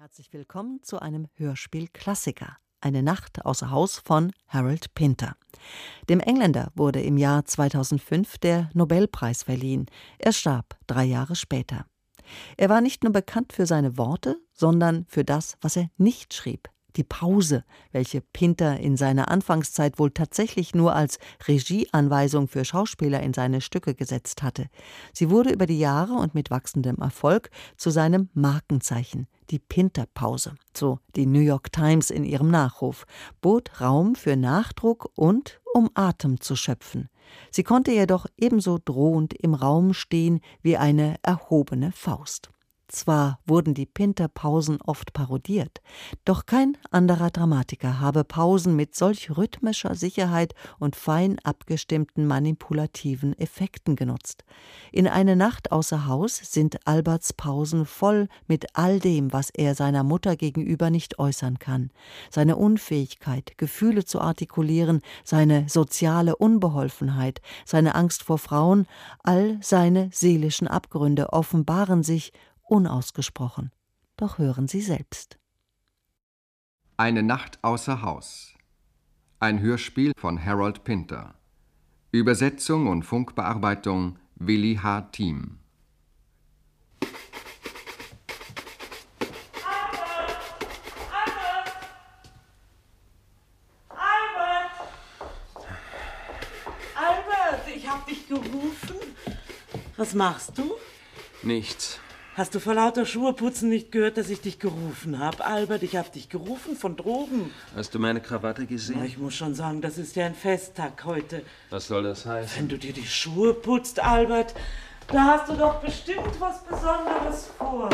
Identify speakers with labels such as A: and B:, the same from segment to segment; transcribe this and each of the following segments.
A: Herzlich willkommen zu einem Hörspiel-Klassiker. Eine Nacht außer Haus von Harold Pinter. Dem Engländer wurde im Jahr 2005 der Nobelpreis verliehen. Er starb 3 Jahre später. Er war nicht nur bekannt für seine Worte, sondern für das, was er nicht schrieb. Die Pause, welche Pinter in seiner Anfangszeit wohl tatsächlich nur als Regieanweisung für Schauspieler in seine Stücke gesetzt hatte. Sie wurde über die Jahre und mit wachsendem Erfolg zu seinem Markenzeichen. Die Pinter-Pause, so die New York Times in ihrem Nachruf, bot Raum für Nachdruck und um Atem zu schöpfen. Sie konnte jedoch ebenso drohend im Raum stehen wie eine erhobene Faust. Zwar wurden die Pinter-Pausen oft parodiert, doch kein anderer Dramatiker habe Pausen mit solch rhythmischer Sicherheit und fein abgestimmten manipulativen Effekten genutzt. In Eine Nacht außer Haus sind Alberts Pausen voll mit all dem, was er seiner Mutter gegenüber nicht äußern kann. Seine Unfähigkeit, Gefühle zu artikulieren, seine soziale Unbeholfenheit, seine Angst vor Frauen, all seine seelischen Abgründe offenbaren sich unausgesprochen. Doch hören Sie selbst.
B: Eine Nacht außer Haus. Ein Hörspiel von Harold Pinter. Übersetzung und Funkbearbeitung Willi H. Thiem.
C: Albert, ich hab dich gerufen. Was machst du?
D: Nichts.
C: Hast du vor lauter Schuheputzen nicht gehört, dass ich dich gerufen habe? Albert, ich hab dich gerufen von droben.
D: Hast du meine Krawatte gesehen?
C: Na, ich muss schon sagen, das ist ja ein Festtag heute.
D: Was soll das heißen?
C: Wenn du dir die Schuhe putzt, Albert, da hast du doch bestimmt was Besonderes vor.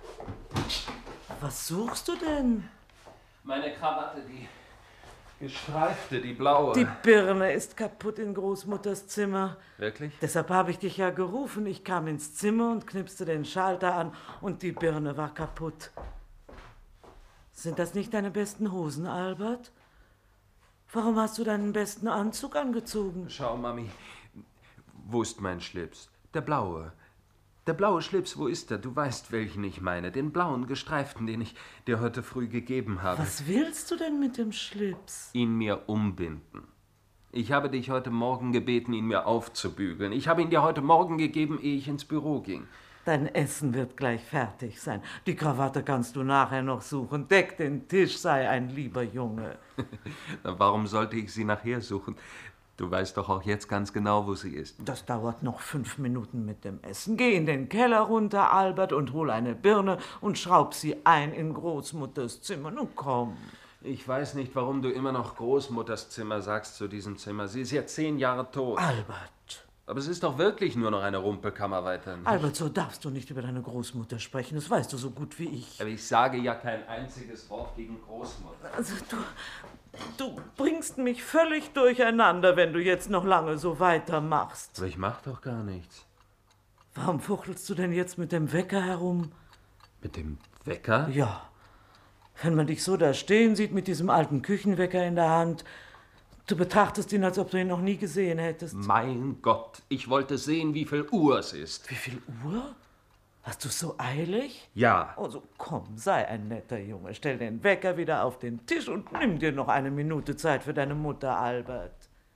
C: Was suchst du denn?
D: Meine Krawatte, die gestreifte, die blaue.
C: Die Birne ist kaputt in Großmutters Zimmer.
D: Wirklich?
C: Deshalb habe ich dich ja gerufen. Ich kam ins Zimmer und knipste den Schalter an und die Birne war kaputt. Sind das nicht deine besten Hosen, Albert? Warum hast du deinen besten Anzug angezogen?
D: Schau, Mami, wo ist mein Schlips? Der blaue. Der blaue Schlips, wo ist er? Du weißt, welchen ich meine. Den blauen gestreiften, den ich dir heute früh gegeben habe.
C: Was willst du denn mit dem Schlips?
D: Ihn mir umbinden. Ich habe dich heute Morgen gebeten, ihn mir aufzubügeln. Ich habe ihn dir heute Morgen gegeben, ehe ich ins Büro ging.
C: Dein Essen wird gleich fertig sein. Die Krawatte kannst du nachher noch suchen. Deck den Tisch, sei ein lieber Junge.
D: Warum sollte ich sie nachher suchen? Du weißt doch auch jetzt ganz genau, wo sie ist.
C: Das dauert noch 5 Minuten mit dem Essen. Geh in den Keller runter, Albert, und hol eine Birne und schraub sie ein in Großmutters Zimmer. Nun komm.
D: Ich weiß nicht, warum du immer noch Großmutters Zimmer sagst zu diesem Zimmer. Sie ist ja 10 Jahre tot.
C: Albert.
D: Aber es ist doch wirklich nur noch eine Rumpelkammer weiter. Nicht?
C: Albert, so darfst du nicht über deine Großmutter sprechen. Das weißt du so gut wie ich.
D: Aber ich sage ja kein einziges Wort gegen Großmutter.
C: Also du bringst mich völlig durcheinander, wenn du jetzt noch lange so weitermachst.
D: Aber ich mach doch gar nichts.
C: Warum fuchtelst du denn jetzt mit dem Wecker herum?
D: Mit dem Wecker?
C: Ja. Wenn man dich so da stehen sieht mit diesem alten Küchenwecker in der Hand, du betrachtest ihn, als ob du ihn noch nie gesehen hättest.
D: Mein Gott, ich wollte sehen, wie viel Uhr es ist.
C: Wie viel Uhr? Hast du es so eilig?
D: Ja.
C: Also komm, sei ein netter Junge. Stell den Wecker wieder auf den Tisch und nimm dir noch eine Minute Zeit für deine Mutter, Albert.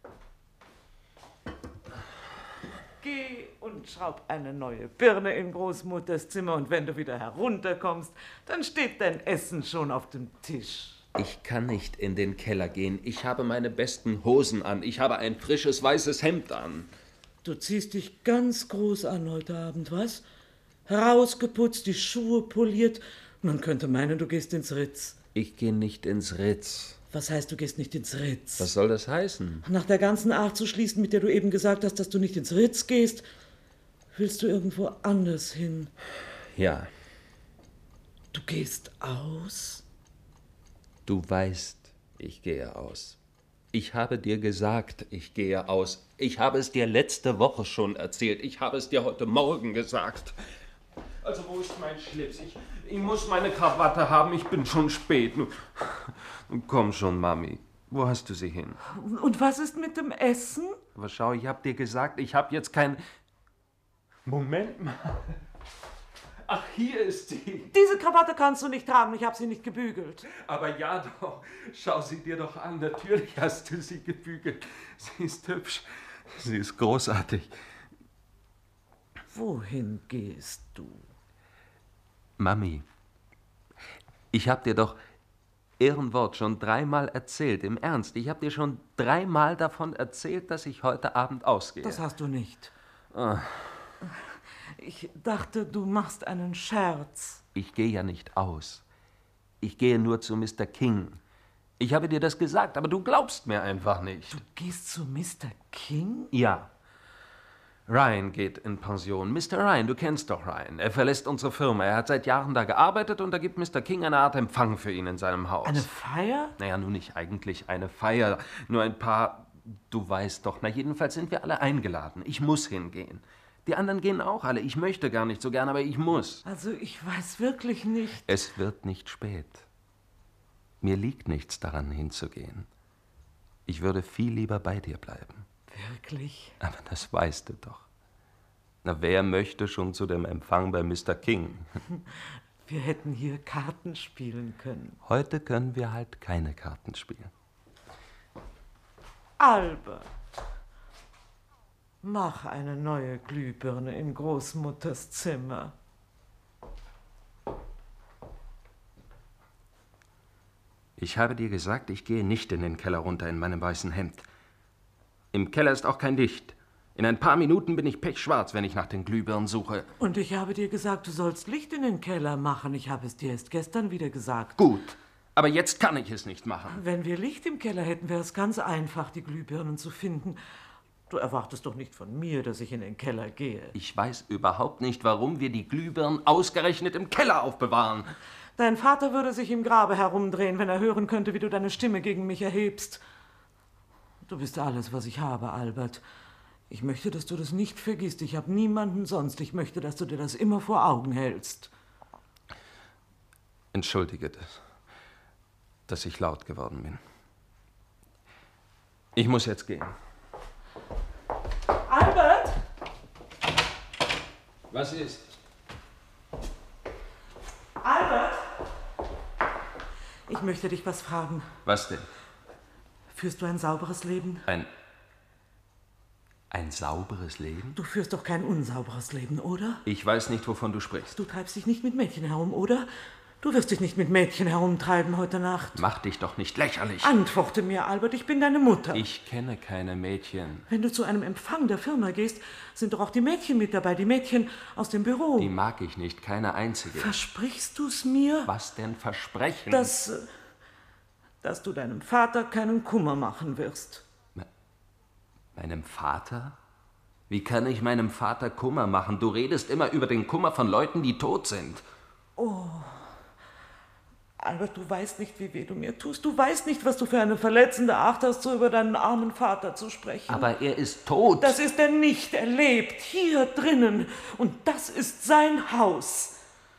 C: Geh und schraub eine neue Birne in Großmutters Zimmer und wenn du wieder herunterkommst, dann steht dein Essen schon auf dem Tisch.
D: Ich kann nicht in den Keller gehen. Ich habe meine besten Hosen an. Ich habe ein frisches weißes Hemd an.
C: Du ziehst dich ganz groß an heute Abend, was? Herausgeputzt, die Schuhe poliert. Man könnte meinen, du gehst ins Ritz.
D: Ich gehe nicht ins Ritz.
C: Was heißt, du gehst nicht ins Ritz?
D: Was soll das heißen?
C: Nach der ganzen Art zu schließen, mit der du eben gesagt hast, dass du nicht ins Ritz gehst, willst du irgendwo anders hin.
D: Ja.
C: Du gehst aus?
D: Du weißt, ich gehe aus. Ich habe dir gesagt, ich gehe aus. Ich habe es dir letzte Woche schon erzählt. Ich habe es dir heute Morgen gesagt. Also wo ist mein Schlips? Ich muss meine Krawatte haben. Ich bin schon spät. Nun, komm schon, Mami. Wo hast du sie hin?
C: Und was ist mit dem Essen?
D: Aber schau, ich habe dir gesagt, ich habe jetzt kein... Moment mal. Ach, hier ist sie.
C: Diese Krawatte kannst du nicht tragen, ich habe sie nicht gebügelt.
D: Aber ja doch, schau sie dir doch an. Natürlich hast du sie gebügelt. Sie ist hübsch. Sie ist großartig.
C: Wohin gehst du?
D: Mami, ich hab dir doch Ehrenwort schon 3-mal erzählt, im Ernst. Ich hab dir schon 3-mal davon erzählt, dass ich heute Abend ausgehe.
C: Das hast du nicht.
D: Ah.
C: Ich dachte, du machst einen Scherz.
D: Ich gehe ja nicht aus. Ich gehe nur zu Mr. King. Ich habe dir das gesagt, aber du glaubst mir einfach nicht.
C: Du gehst zu Mr. King?
D: Ja. Ryan geht in Pension. Mr. Ryan, du kennst doch Ryan. Er verlässt unsere Firma. Er hat seit Jahren da gearbeitet und da gibt Mr. King eine Art Empfang für ihn in seinem Haus.
C: Eine Feier?
D: Naja, nun nicht eigentlich eine Feier. Nur ein paar... Du weißt doch. Na, jedenfalls sind wir alle eingeladen. Ich muss hingehen. Die anderen gehen auch alle. Ich möchte gar nicht so gern, aber ich muss.
C: Also, ich weiß wirklich nicht.
D: Es wird nicht spät. Mir liegt nichts daran, hinzugehen. Ich würde viel lieber bei dir bleiben.
C: Wirklich?
D: Aber das weißt du doch. Na, wer möchte schon zu dem Empfang bei Mr. King?
C: Wir hätten hier Karten spielen können.
D: Heute können wir halt keine Karten spielen.
C: Albert, mach eine neue Glühbirne in Großmutters Zimmer.
D: Ich habe dir gesagt, ich gehe nicht in den Keller runter in meinem weißen Hemd. Im Keller ist auch kein Licht. In ein paar Minuten bin ich pechschwarz, wenn ich nach den Glühbirnen suche.
C: Und ich habe dir gesagt, du sollst Licht in den Keller machen. Ich habe es dir erst gestern wieder gesagt.
D: Gut, aber jetzt kann ich es nicht machen.
C: Wenn wir Licht im Keller hätten, wäre es ganz einfach, die Glühbirnen zu finden. Du erwartest doch nicht von mir, dass ich in den Keller gehe.
D: Ich weiß überhaupt nicht, warum wir die Glühbirnen ausgerechnet im Keller aufbewahren.
C: Dein Vater würde sich im Grabe herumdrehen, wenn er hören könnte, wie du deine Stimme gegen mich erhebst. Du bist alles, was ich habe, Albert. Ich möchte, dass du das nicht vergisst. Ich habe niemanden sonst. Ich möchte, dass du dir das immer vor Augen hältst.
D: Entschuldige, dass ich laut geworden bin. Ich muss jetzt gehen.
C: Albert!
D: Was ist?
C: Albert! Ich möchte dich was fragen.
D: Was denn?
C: Führst du ein sauberes Leben?
D: Ein sauberes Leben?
C: Du führst doch kein unsauberes Leben, oder?
D: Ich weiß nicht, wovon du sprichst.
C: Du treibst dich nicht mit Mädchen herum, oder? Du wirst dich nicht mit Mädchen herumtreiben heute Nacht.
D: Mach dich doch nicht lächerlich.
C: Antworte mir, Albert, ich bin deine Mutter.
D: Ich kenne keine Mädchen.
C: Wenn du zu einem Empfang der Firma gehst, sind doch auch die Mädchen mit dabei, die Mädchen aus dem Büro.
D: Die mag ich nicht, keine einzige.
C: Versprichst du's mir?
D: Was denn versprechen?
C: Dass du deinem Vater keinen Kummer machen wirst.
D: Meinem Vater? Wie kann ich meinem Vater Kummer machen? Du redest immer über den Kummer von Leuten, die tot sind.
C: Oh, Albert, du weißt nicht, wie weh du mir tust. Du weißt nicht, was du für eine verletzende Art hast, so über deinen armen Vater zu sprechen.
D: Aber er ist tot.
C: Das ist er nicht. Er lebt hier drinnen. Und das ist sein Haus.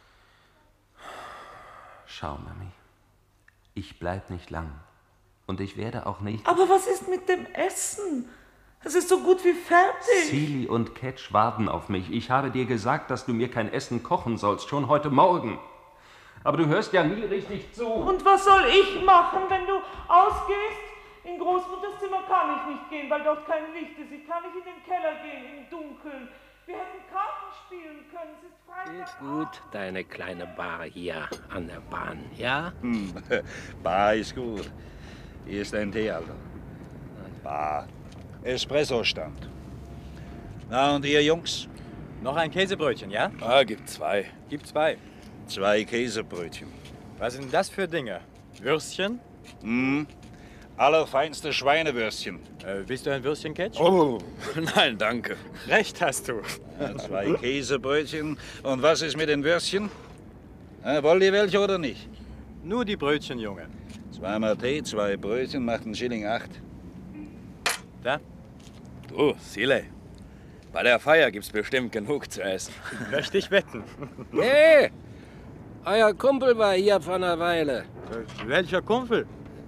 D: Schau, Mami. Ich bleib nicht lang. Und ich werde auch nicht...
C: Aber was ist mit dem Essen? Es ist so gut wie fertig.
D: Celie und Ketch warten auf mich. Ich habe dir gesagt, dass du mir kein Essen kochen sollst, schon heute Morgen. Aber du hörst ja nie richtig zu.
C: Und was soll ich machen, wenn du ausgehst? In Großmutters Zimmer kann ich nicht gehen, weil dort kein Licht ist. Ich kann nicht in den Keller gehen, im Dunkeln. Wir hätten Karten spielen können. Es ist Freitag.
E: Geht gut, deine kleine Bar hier an der Bahn, ja?
F: Bar ist gut. Hier ist ein Tee, Alter. Bar. Espresso-Stand. Na, und ihr Jungs?
G: Noch ein Käsebrötchen, ja?
F: Gibt zwei.
G: Gib 2.
F: 2 Käsebrötchen.
G: Was sind das für Dinge? Würstchen?
F: Allerfeinste Schweinewürstchen.
G: Bist du ein Würstchen-Ketch?
F: Oh, nein, danke.
G: Recht hast du.
F: 2 Käsebrötchen. Und was ist mit den Würstchen? Wollt ihr welche oder nicht?
G: Nur die Brötchen, Junge.
F: 2 mal Tee, 2 Brötchen macht einen Schilling 8.
G: Da?
H: Du, Sile, bei der Feier gibt's bestimmt genug zu essen.
G: Möchte ich wetten.
H: Hey, euer Kumpel war hier vor einer Weile.
G: Welcher Kumpel?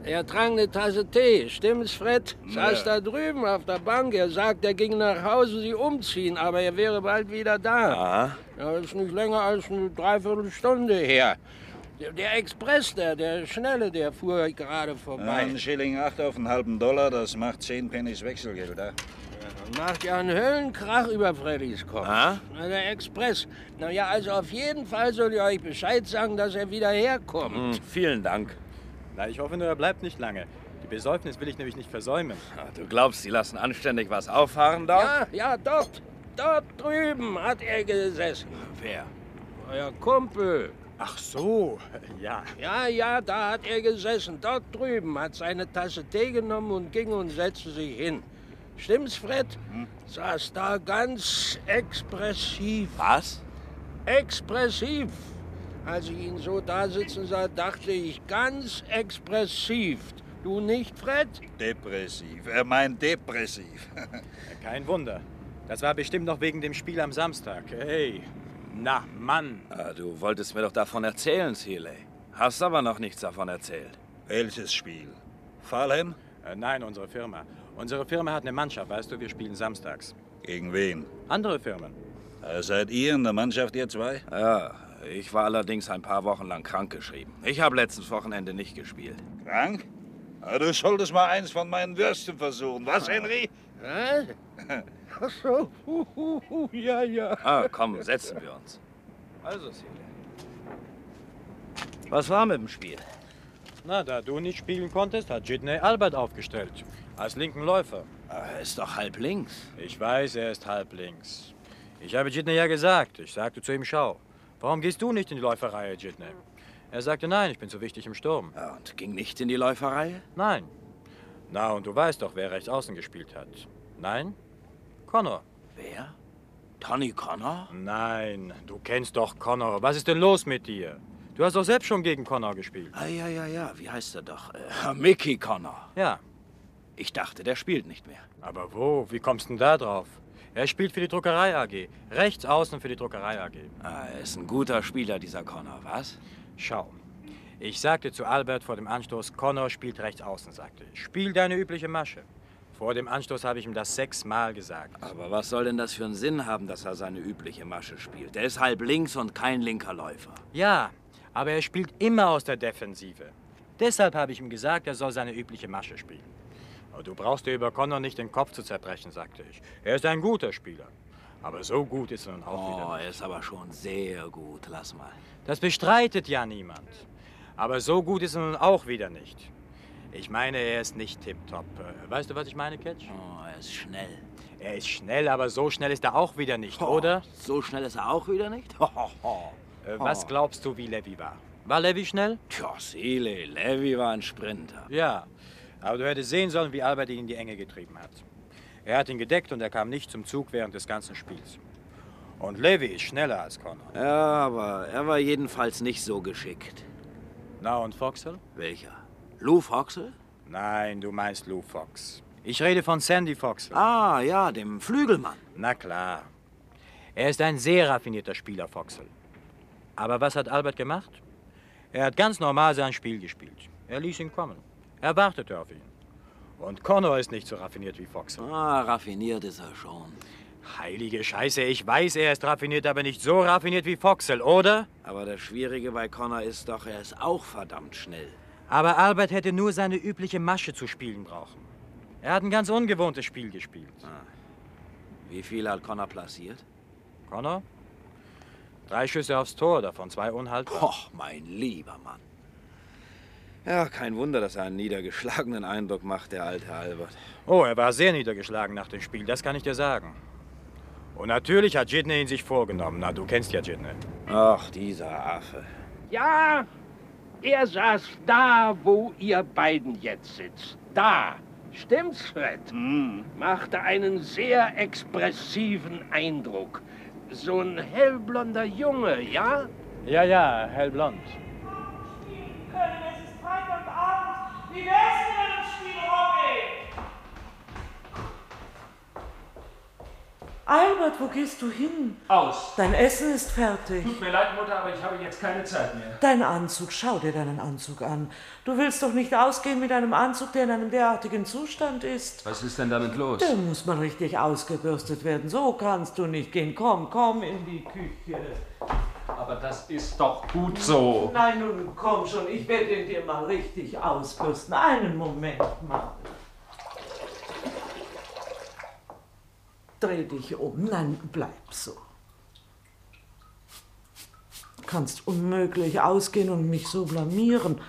E: Er trank eine Tasse Tee. Stimmt's, Fred? Saß da drüben auf der Bank. Er sagt, er ging nach Hause, sie umziehen, aber er wäre bald wieder da.
H: Aha.
E: Ja, ist nicht länger als eine Dreiviertelstunde her. Der Express, der Schnelle, der fuhr gerade vorbei.
F: Ein Schilling 8 auf einen halben Dollar, das macht 10 Pennies Wechselgeld, ja?
E: Macht ja einen Höllenkrach über Freddys Kopf.
H: Ah?
E: Na, der Express. Na ja, also auf jeden Fall soll ich euch Bescheid sagen, dass er wieder herkommt.
H: Vielen Dank.
G: Na, ich hoffe nur, er bleibt nicht lange. Die Besäufnis will ich nämlich nicht versäumen.
H: Du glaubst, sie lassen anständig was auffahren dort?
E: Ja, dort drüben hat er gesessen.
H: Wer?
E: Euer Kumpel.
G: Ach so, ja.
E: Ja, da hat er gesessen. Dort drüben hat seine Tasse Tee genommen und ging und setzte sich hin. Stimmt's, Fred? Saß da ganz expressiv.
H: Was?
E: Expressiv. Als ich ihn so da sitzen sah, dachte ich ganz expressiv. Du nicht, Fred?
F: Depressiv. Er meint depressiv.
G: Kein Wunder. Das war bestimmt noch wegen dem Spiel am Samstag. Hey, na, Mann.
H: Du wolltest mir doch davon erzählen, Seeley. Hast aber noch nichts davon erzählt.
F: Welches Spiel? Fulham?
G: Nein, unsere Firma. Unsere Firma hat eine Mannschaft, weißt du, wir spielen samstags.
F: Gegen wen?
G: Andere Firmen.
F: Seid ihr in der Mannschaft, ihr zwei?
H: Ja, ich war allerdings ein paar Wochen lang krankgeschrieben. Ich habe letztes Wochenende nicht gespielt.
F: Krank? Du solltest mal eins von meinen Würstchen versuchen. Was, Henry?
E: Was? Ach so. Ja.
H: Komm, setzen wir uns. Also, Seeley. Was war mit dem Spiel?
G: Na, da du nicht spielen konntest, hat Jidney Albert aufgestellt. Als linken Läufer.
H: Er ist doch halb links.
G: Ich weiß, er ist halb links. Ich habe Jidney ja gesagt. Ich sagte zu ihm, schau, warum gehst du nicht in die Läuferreihe, Jidney? Er sagte, nein, ich bin zu wichtig im Sturm.
H: Ja, und ging nicht in die Läuferreihe?
G: Nein. Na, und du weißt doch, wer rechts außen gespielt hat. Nein? Connor.
H: Wer? Tony Connor?
G: Nein, du kennst doch Connor. Was ist denn los mit dir? Du hast doch selbst schon gegen Connor gespielt.
H: Ja. Wie heißt er doch? Mickey Connor.
G: Ja.
H: Ich dachte, der spielt nicht mehr.
G: Aber wo? Wie kommst du denn da drauf? Er spielt für die Druckerei AG. Rechts außen für die Druckerei AG.
H: Er ist ein guter Spieler, dieser Connor, was?
G: Schau. Ich sagte zu Albert vor dem Anstoß, Connor spielt rechts außen, sagte ich. Spiel deine übliche Masche. Vor dem Anstoß habe ich ihm das 6-mal gesagt.
H: Aber was soll denn das für einen Sinn haben, dass er seine übliche Masche spielt? Der ist halb links und kein linker Läufer.
G: Ja, aber er spielt immer aus der Defensive. Deshalb habe ich ihm gesagt, er soll seine übliche Masche spielen. Aber du brauchst dir über Connor nicht den Kopf zu zerbrechen, sagte ich. Er ist ein guter Spieler. Aber so gut ist er nun auch wieder nicht.
H: Er ist aber schon sehr gut, lass mal.
G: Das bestreitet ja niemand. Aber so gut ist er nun auch wieder nicht. Ich meine, er ist nicht tipptopp. Weißt du, was ich meine, Ketch?
H: Er ist schnell.
G: Er ist schnell, aber so schnell ist er auch wieder nicht, oder?
H: So schnell ist er auch wieder nicht?
G: Was glaubst du, wie Levi war? War Levi schnell?
H: Tja, Seeley, Levi war ein Sprinter.
G: Ja, aber du hättest sehen sollen, wie Albert ihn in die Enge getrieben hat. Er hat ihn gedeckt und er kam nicht zum Zug während des ganzen Spiels. Und Levi ist schneller als Connor.
H: Ja, aber er war jedenfalls nicht so geschickt.
G: Na, und Foxhall?
H: Welcher? Lou Foxhall?
G: Nein, du meinst Lou Fox. Ich rede von Sandy Foxhall.
H: Ah, ja, dem Flügelmann.
G: Na klar. Er ist ein sehr raffinierter Spieler, Foxhall. Aber was hat Albert gemacht? Er hat ganz normal sein Spiel gespielt. Er ließ ihn kommen. Er wartete auf ihn. Und Connor ist nicht so raffiniert wie Foxhall.
H: Raffiniert ist er schon.
G: Heilige Scheiße, ich weiß, er ist raffiniert, aber nicht so raffiniert wie Foxhall, oder?
H: Aber das Schwierige bei Connor ist doch, er ist auch verdammt schnell.
G: Aber Albert hätte nur seine übliche Masche zu spielen brauchen. Er hat ein ganz ungewohntes Spiel gespielt.
H: Wie viel hat Connor platziert?
G: Connor? 3 Schüsse aufs Tor, davon 2 unhaltbar.
H: Och, mein lieber Mann. Ja, kein Wunder, dass er einen niedergeschlagenen Eindruck macht, der alte Albert.
G: Oh, er war sehr niedergeschlagen nach dem Spiel, das kann ich dir sagen. Und natürlich hat Jidney ihn sich vorgenommen. Na, du kennst ja Jidney.
H: Ach, dieser Affe.
E: Ja, er saß da, wo ihr beiden jetzt sitzt. Da. Stimmt's, Fred? Machte einen sehr expressiven Eindruck. So ein hellblonder Junge, ja?
G: Ja, hellblond.
I: Es ist Freitagabend. Wie wär's denn mit dem Spiel Hockey?
C: Albert! Albert, wo gehst du hin?
D: Aus.
C: Dein Essen ist fertig.
D: Tut mir leid, Mutter, aber ich habe jetzt keine Zeit mehr.
C: Dein Anzug, schau dir deinen Anzug an. Du willst doch nicht ausgehen mit einem Anzug, der in einem derartigen Zustand ist.
D: Was ist denn damit los?
C: Der muss mal richtig ausgebürstet werden. So kannst du nicht gehen. Komm in die Küche.
D: Aber das ist doch gut so.
C: Nein, nun komm schon, ich werde ihn dir mal richtig ausbürsten. Einen Moment mal. Dreh dich um. Nein, bleib so. Du kannst unmöglich ausgehen und mich so blamieren.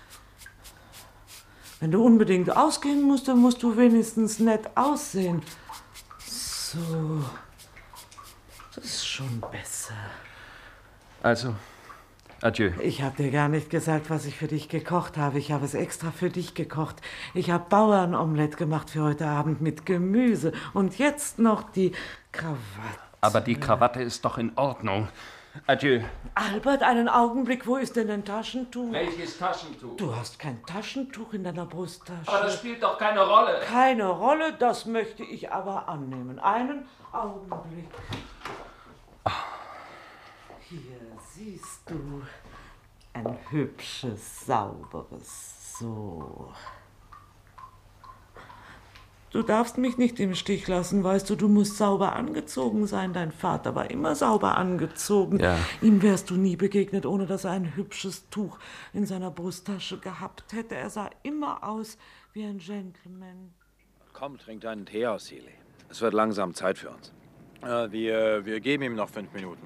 C: Wenn du unbedingt ausgehen musst, dann musst du wenigstens nett aussehen. So. Das ist schon besser.
D: Also, adieu.
C: Ich habe dir gar nicht gesagt, was ich für dich gekocht habe. Ich habe es extra für dich gekocht. Ich habe Bauernomelett gemacht für heute Abend mit Gemüse. Und jetzt noch die Krawatte.
D: Aber die Krawatte ist doch in Ordnung. Adieu.
C: Albert, einen Augenblick. Wo ist denn dein Taschentuch?
D: Welches Taschentuch?
C: Du hast kein Taschentuch in deiner Brusttasche.
D: Aber das spielt doch keine Rolle.
C: Keine Rolle, das möchte ich aber annehmen. Einen Augenblick. Hier siehst du ein hübsches, sauberes. So. Du darfst mich nicht im Stich lassen, weißt du, du musst sauber angezogen sein. Dein Vater war immer sauber angezogen.
D: Ja.
C: Ihm wärst du nie begegnet, ohne dass er ein hübsches Tuch in seiner Brusttasche gehabt hätte. Er sah immer aus wie ein Gentleman.
H: Komm, trink deinen Tee aus, Seeley. Es wird langsam Zeit für uns.
G: Wir geben ihm noch 5 Minuten.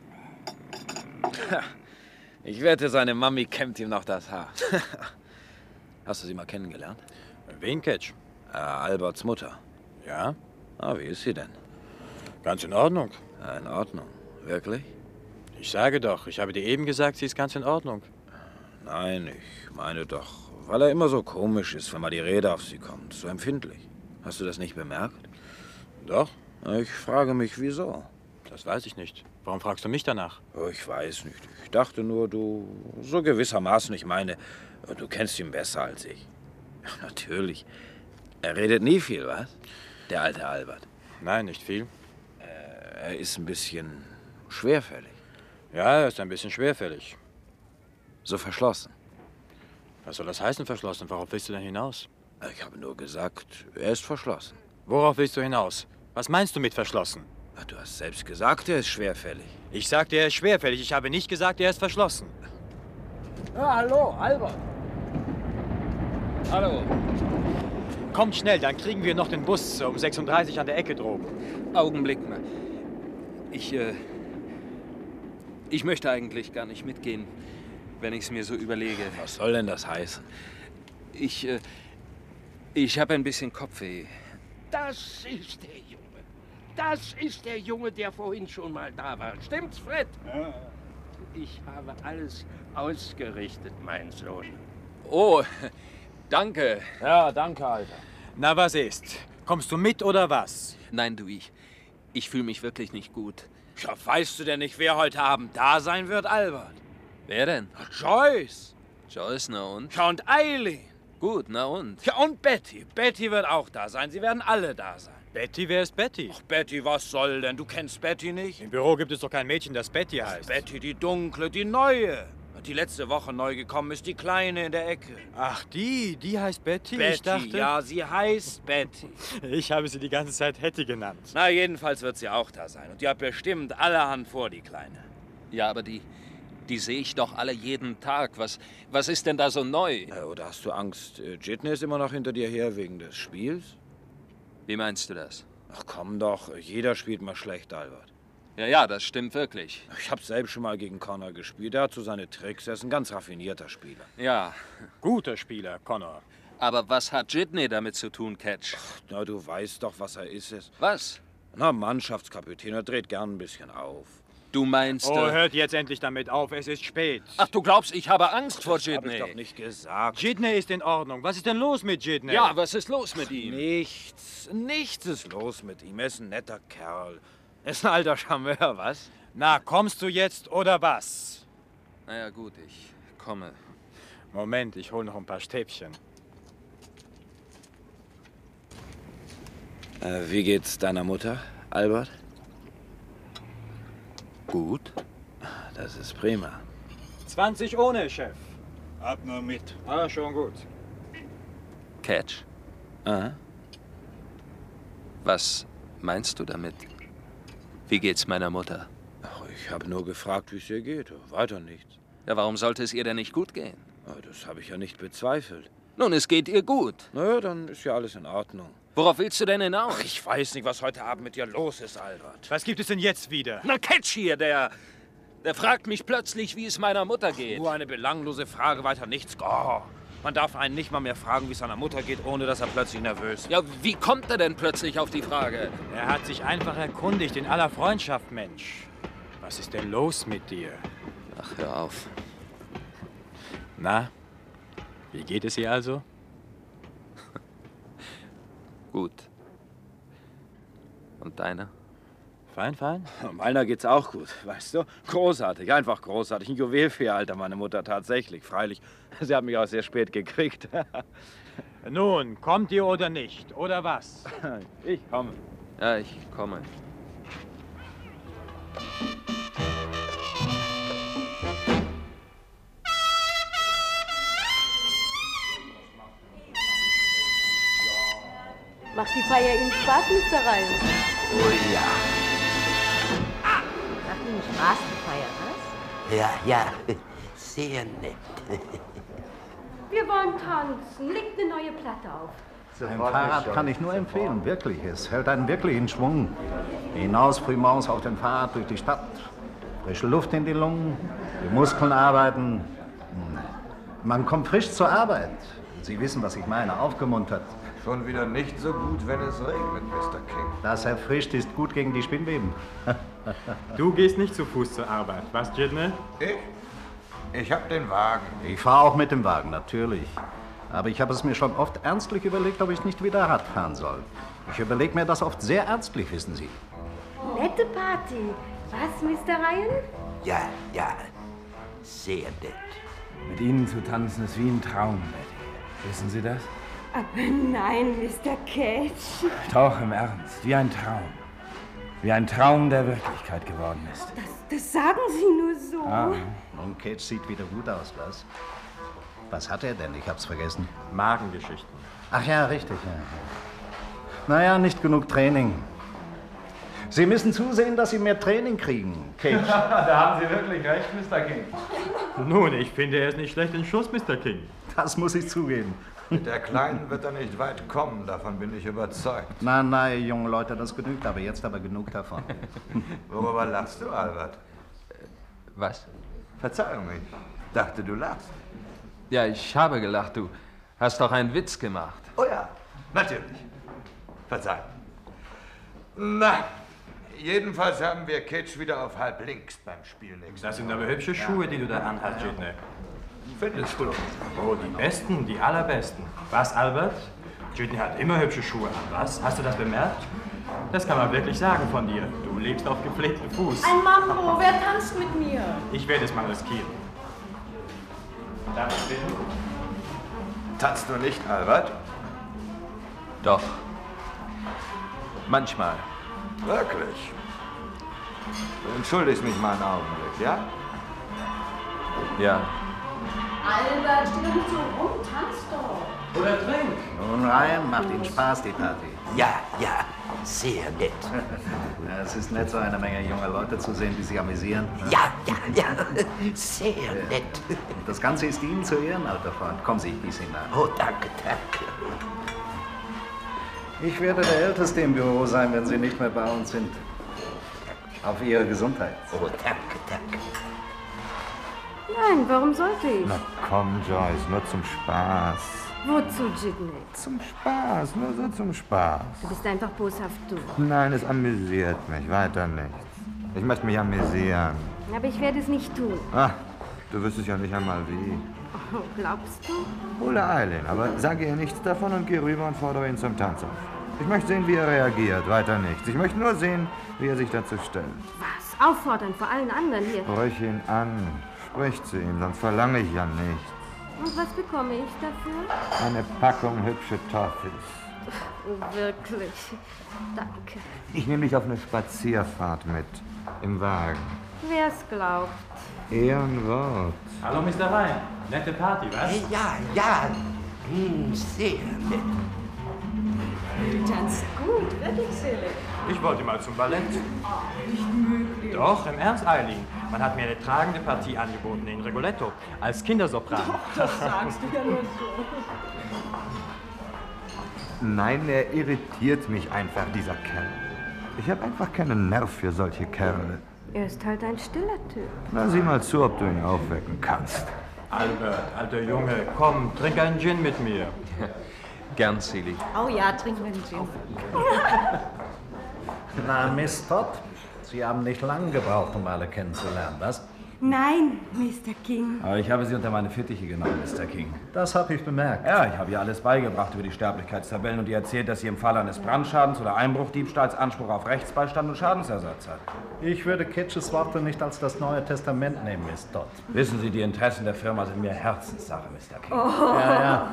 H: Ich wette, seine Mami kämmt ihm noch das Haar. Hast du sie mal kennengelernt?
G: Wen, Ketch?
H: Alberts Mutter.
G: Ja?
H: Wie ist sie denn?
G: Ganz in Ordnung.
H: In Ordnung. Wirklich?
G: Ich sage doch, ich habe dir eben gesagt, sie ist ganz in Ordnung.
H: Nein, ich meine doch, weil er immer so komisch ist, wenn mal die Rede auf sie kommt. So empfindlich. Hast du das nicht bemerkt?
G: Doch?
H: Ich frage mich, wieso.
G: Das weiß ich nicht. Warum fragst du mich danach?
H: Ich weiß nicht. Ich dachte nur, du... So gewissermaßen, ich meine, du kennst ihn besser als ich. Ja, natürlich. Er redet nie viel, was? Der alte Albert.
G: Nein, nicht viel.
H: Er ist ein bisschen schwerfällig.
G: Ja, er ist ein bisschen schwerfällig.
H: So verschlossen.
G: Was soll das heißen, verschlossen? Worauf willst du denn hinaus?
H: Ich habe nur gesagt, er ist verschlossen.
G: Worauf willst du hinaus? Was meinst du mit verschlossen?
H: Du hast selbst gesagt, er ist schwerfällig.
G: Ich sagte, er ist schwerfällig. Ich habe nicht gesagt, er ist verschlossen.
E: Ja, hallo, Albert.
G: Hallo. Kommt schnell, dann kriegen wir noch den Bus um 36 an der Ecke droben.
D: Augenblick mal. Ich möchte eigentlich gar nicht mitgehen, wenn ich es mir so überlege.
H: Was soll denn das heißen?
D: Ich habe ein bisschen Kopfweh.
E: Das ist der Junge. Das ist der Junge, der vorhin schon mal da war. Stimmt's, Fred? Ja. Ich habe alles ausgerichtet, mein Sohn.
D: Oh, danke.
H: Ja, danke, Alter.
G: Na, was ist? Kommst du mit oder was?
D: Nein, du, ich fühle mich wirklich nicht gut.
H: Ja, weißt du denn nicht, wer heute Abend da sein wird, Albert?
D: Wer denn?
H: Joyce.
D: Joyce, na und?
H: Ja, und Eileen.
D: Gut, na und?
H: Ja, und Betty. Betty wird auch da sein. Sie werden alle da sein.
G: Betty, wer ist Betty?
H: Ach, Betty, was soll denn? Du kennst Betty nicht?
G: Im Büro gibt es doch kein Mädchen, das Betty heißt.
H: Betty, die dunkle, die neue. Die letzte Woche neu gekommen ist, die Kleine in der Ecke.
G: Ach, die heißt Betty?
H: Betty,
G: Ich dachte...
H: ja, sie heißt Betty.
G: Ich habe sie die ganze Zeit Hetty genannt.
H: Na, jedenfalls wird sie auch da sein. Und die hat bestimmt allerhand vor, die Kleine.
D: Ja, aber die sehe ich doch alle jeden Tag. Was ist denn da so neu?
H: Oder hast du Angst? Jitney ist immer noch hinter dir her wegen des Spiels?
D: Wie meinst du das?
H: Ach komm doch, jeder spielt mal schlecht, Albert.
D: Ja, das stimmt wirklich.
H: Ich habe selbst schon mal gegen Connor gespielt. Er hat so seine Tricks. Er ist ein ganz raffinierter Spieler.
D: Ja.
G: Guter Spieler, Connor.
D: Aber was hat Jitney damit zu tun, Ketch?
H: Ach, na, du weißt doch, was er ist.
D: Was?
H: Na, Mannschaftskapitän. Er dreht gern ein bisschen auf.
D: Du meinst...
G: Oh, hört jetzt endlich damit auf. Es ist spät.
D: Ach, du glaubst, ich habe Angst vor Jitney?
H: Das hab ich doch nicht gesagt.
G: Jitney ist in Ordnung. Was ist denn los mit Jitney?
D: Ja, was ist los mit ihm?
H: Nichts ist los mit ihm. Er ist ein netter Kerl. Er ist ein alter Charmeur, was?
G: Na, kommst du jetzt oder was?
D: Na ja, gut, ich komme.
G: Moment, ich hole noch ein paar Stäbchen.
H: Wie geht's deiner Mutter, Albert? Gut. Das ist prima.
G: 20 ohne, Chef.
F: Ab nur mit.
G: Ah, schon gut.
D: Catch.
H: Aha.
D: Was meinst du damit? Wie geht's meiner Mutter?
H: Ach, ich habe nur gefragt, wie es ihr geht. Weiter nichts.
D: Ja, warum sollte es ihr denn nicht gut gehen?
H: Das habe ich ja nicht bezweifelt.
D: Nun, es geht ihr gut.
H: Naja, dann ist ja alles in Ordnung.
D: Worauf willst du denn hinaus?
H: Ach, ich weiß nicht, was heute Abend mit dir los ist, Albert.
G: Was gibt es denn jetzt wieder?
D: Na, Catch hier, der fragt mich plötzlich, wie es meiner Mutter geht.
H: Nur eine belanglose Frage, weiter nichts. Oh, man darf einen nicht mal mehr fragen, wie es seiner Mutter geht, ohne dass er plötzlich nervös ist.
D: Ja, wie kommt er denn plötzlich auf die Frage?
G: Er hat sich einfach erkundigt, in aller Freundschaft, Mensch. Was ist denn los mit dir?
D: Ach, hör auf.
G: Na, wie geht es ihr also?
D: Gut. Und deiner?
G: Fein, fein.
H: Meiner geht's auch gut, weißt du? Großartig, einfach großartig. Ein Juwel für ihr Alter, meine Mutter, tatsächlich. Freilich, sie hat mich auch sehr spät gekriegt.
G: Nun, kommt ihr oder nicht? Oder was?
H: Ich komme.
D: Ja, ich komme.
J: Macht die Feier Ihnen Spaß, Mr. Ryan?
K: Oh ja.
J: Macht Ihnen Spaß, die Feier, was?
K: Ja, sehr nett.
J: Wir wollen tanzen. Legt eine neue Platte auf.
L: Ein Fahrrad kann ich nur empfehlen, wirklich. Es hält einen wirklich in Schwung. Hinaus frühmorgens auf dem Fahrrad durch die Stadt. Frische Luft in die Lungen, die Muskeln arbeiten. Man kommt frisch zur Arbeit. Sie wissen, was ich meine, aufgemuntert.
M: Schon wieder nicht so gut, wenn es regnet, Mr. King.
L: Das erfrischt ist gut gegen die Spinnweben.
G: Du gehst nicht zu Fuß zur Arbeit, was, Jidne?
M: Ich hab den Wagen.
L: Ich fahre auch mit dem Wagen, natürlich. Aber ich habe es mir schon oft ernstlich überlegt, ob ich nicht wieder Rad fahren soll. Ich überlege mir das oft sehr ernstlich, wissen Sie.
J: Nette Party. Was, Mr. Ryan?
K: Ja, sehr nett.
N: Mit Ihnen zu tanzen ist wie ein Traum, Betty. Wissen Sie das?
J: Aber nein, Mr. Catch.
N: Doch, im Ernst. Wie ein Traum. Wie ein Traum, der Wirklichkeit geworden ist.
J: Das sagen Sie nur so.
N: Ah.
L: Und Cage sieht wieder gut aus, was? Was hat er denn? Ich hab's vergessen.
G: Magengeschichten.
L: Ach ja, richtig, ja. Naja, nicht genug Training. Sie müssen zusehen, dass Sie mehr Training kriegen, Cage.
M: Da haben Sie wirklich recht, Mr. King.
G: Nun, ich finde, er ist nicht schlecht in Schuss, Mr. King.
L: Das muss ich zugeben.
M: Mit der Kleinen wird er nicht weit kommen, davon bin ich überzeugt.
L: Nein, junge Leute, das genügt aber jetzt aber genug davon.
M: Worüber lachst du, Albert?
D: Was?
M: Verzeihung, ich dachte, du lachst.
D: Ja, ich habe gelacht, du hast doch einen Witz gemacht.
M: Oh ja, natürlich. Verzeihung. Na, jedenfalls haben wir Kitsch wieder auf halb links beim Spiel nächstes
G: Das sind aber hübsche Schuhe, die du da anhast, Jidne.
M: Findest du?
G: Oh, die besten, die allerbesten. Was, Albert? Jidne hat immer hübsche Schuhe an, was? Hast du das bemerkt? Das kann man wirklich sagen von dir. Du lebst auf gepflegtem Fuß.
J: Ein Mambo, wer tanzt mit mir?
G: Ich werde es mal riskieren. Darf ich bitten?
M: Tanzt du nicht, Albert?
D: Doch. Manchmal.
M: Wirklich? Du entschuldigst mich mal einen Augenblick, ja?
D: Ja.
J: Albert, steh doch nicht so rum, tanz doch.
G: Oder trink.
L: Nun, Ryan, macht Ihnen Spaß, die Party.
K: Ja, sehr nett.
L: Ja, es ist nett, so eine Menge junger Leute zu sehen, die sich amüsieren.
K: Ja, sehr nett.
L: Das Ganze ist Ihnen zu Ehren, alter Freund. Kommen Sie, ich gieße Ihnen an.
K: Oh, danke.
L: Ich werde der Älteste im Büro sein, wenn Sie nicht mehr bei uns sind. Auf Ihre Gesundheit.
K: Oh, danke.
J: Nein, warum sollte ich?
M: Na komm, Joyce, nur zum Spaß.
J: Wozu, Jidne?
M: Zum Spaß, nur so zum Spaß.
J: Du bist einfach boshaft, du.
M: Nein, es amüsiert mich, weiter nichts. Ich möchte mich amüsieren.
J: Aber ich werde es nicht tun.
M: Ah, du wüsstest ja nicht einmal wie.
J: Oh, glaubst du?
M: Hole Eileen, aber sage ihr nichts davon und geh rüber und fordere ihn zum Tanz auf. Ich möchte sehen, wie er reagiert, weiter nichts. Ich möchte nur sehen, wie er sich dazu stellt.
J: Was? Auffordern vor allen anderen hier.
M: Sprich ihn an, sprich zu ihm, sonst verlange ich ja nichts.
J: Und was bekomme ich dafür?
M: Eine Packung hübsche Toffees.
J: Wirklich. Danke.
M: Ich nehme dich auf eine Spazierfahrt mit, im Wagen.
J: Wer's glaubt.
M: Ehrenwort.
G: Hallo, Mr. Rhein. Nette Party, was?
K: Ja. Sehr nett.
O: Du tanzt gut, wirklich, Silly.
G: Ich wollte mal zum Ballett.
O: Nicht möglich.
G: Doch, im Ernst, Eileen. Man hat mir eine tragende Partie angeboten in Rigoletto, als Kindersopran.
O: Das sagst du ja nur so.
M: Nein, er irritiert mich einfach, dieser Kerl. Ich habe einfach keinen Nerv für solche Kerle.
J: Er ist halt ein stiller Typ.
M: Na, sieh mal zu, ob du ihn aufwecken kannst.
G: Albert, alter Junge, komm, trink einen Gin mit mir.
D: Gern, Silly.
O: Oh ja, trinken wir den Gin.
L: Na, Miss Todd, Sie haben nicht lange gebraucht, um alle kennenzulernen, was?
J: Nein, Mr. King.
N: Aber ich habe Sie unter meine Fittiche genommen, Mr. King.
L: Das habe ich bemerkt.
N: Ja, ich habe ihr alles beigebracht über die Sterblichkeitstabellen und ihr erzählt, dass sie im Fall eines Brandschadens oder Einbruchdiebstahls Anspruch auf Rechtsbeistand und Schadensersatz hat.
L: Ich würde Kitsches Worte nicht als das Neue Testament nehmen, Miss Todd.
N: Wissen Sie, die Interessen der Firma sind mir Herzenssache, Mr. King.
J: Oh.
L: Ja.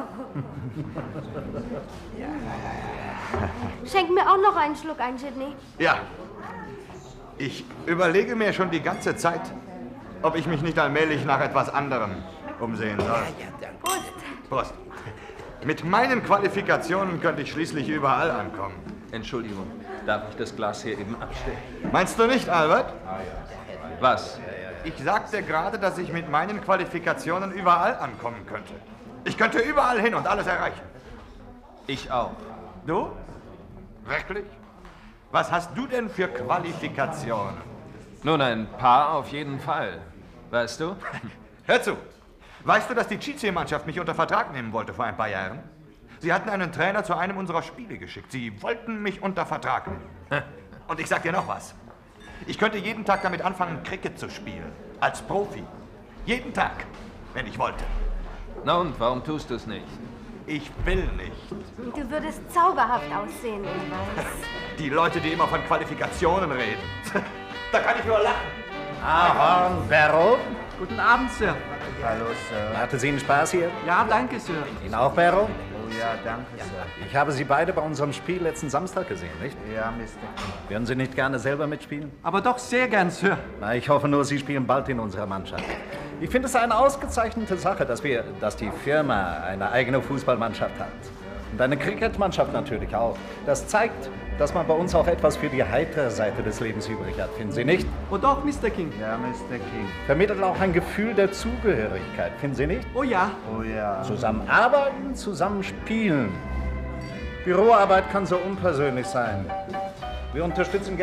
J: Schenk mir auch noch einen Schluck ein, Sydney.
M: Ja. Ich überlege mir schon die ganze Zeit, ob ich mich nicht allmählich nach etwas anderem umsehen soll.
J: Prost.
M: Prost. Mit meinen Qualifikationen könnte ich schließlich überall ankommen.
D: Entschuldigung, darf ich das Glas hier eben abstellen?
M: Meinst du nicht, Albert?
D: Was?
M: Ich sagte gerade, dass ich mit meinen Qualifikationen überall ankommen könnte. Ich könnte überall hin und alles erreichen.
D: Ich auch.
M: Du? Wirklich? Was hast du denn für Qualifikationen?
D: Nun, ein paar auf jeden Fall. Weißt du?
M: Hör zu. Weißt du, dass die Chichi-Mannschaft mich unter Vertrag nehmen wollte vor ein paar Jahren? Sie hatten einen Trainer zu einem unserer Spiele geschickt. Sie wollten mich unter Vertrag nehmen. Und ich sag dir noch was. Ich könnte jeden Tag damit anfangen, Cricket zu spielen. Als Profi. Jeden Tag, wenn ich wollte.
D: Na und, warum tust du es nicht?
M: Ich will nicht.
J: Du würdest zauberhaft aussehen, ich weiß.
M: Die Leute, die immer von Qualifikationen reden. Da kann ich nur lachen.
L: Ahorn, Barrow.
P: Guten Abend, Sir.
L: Hallo, Sir. Hatte Sie einen Spaß hier?
P: Ja, danke, Sir.
L: Ihnen auch, Barrow?
M: Oh ja, danke, Sir.
L: Ich habe Sie beide bei unserem Spiel letzten Samstag gesehen, nicht?
M: Ja, Mr.
L: Würden Sie nicht gerne selber mitspielen?
P: Aber doch sehr gern, Sir.
L: Na, ich hoffe nur, Sie spielen bald in unserer Mannschaft. Ich finde es eine ausgezeichnete Sache, dass die Firma eine eigene Fußballmannschaft hat. Und eine Cricketmannschaft natürlich auch. Das zeigt, dass man bei uns auch etwas für die heitere Seite des Lebens übrig hat, finden Sie nicht?
P: Oh doch, Mr. King.
M: Ja, Mr. King.
L: Vermittelt auch ein Gefühl der Zugehörigkeit, finden Sie nicht?
P: Oh ja.
M: Oh ja.
L: Zusammen arbeiten, zusammen spielen. Büroarbeit kann so unpersönlich sein. Wir unterstützen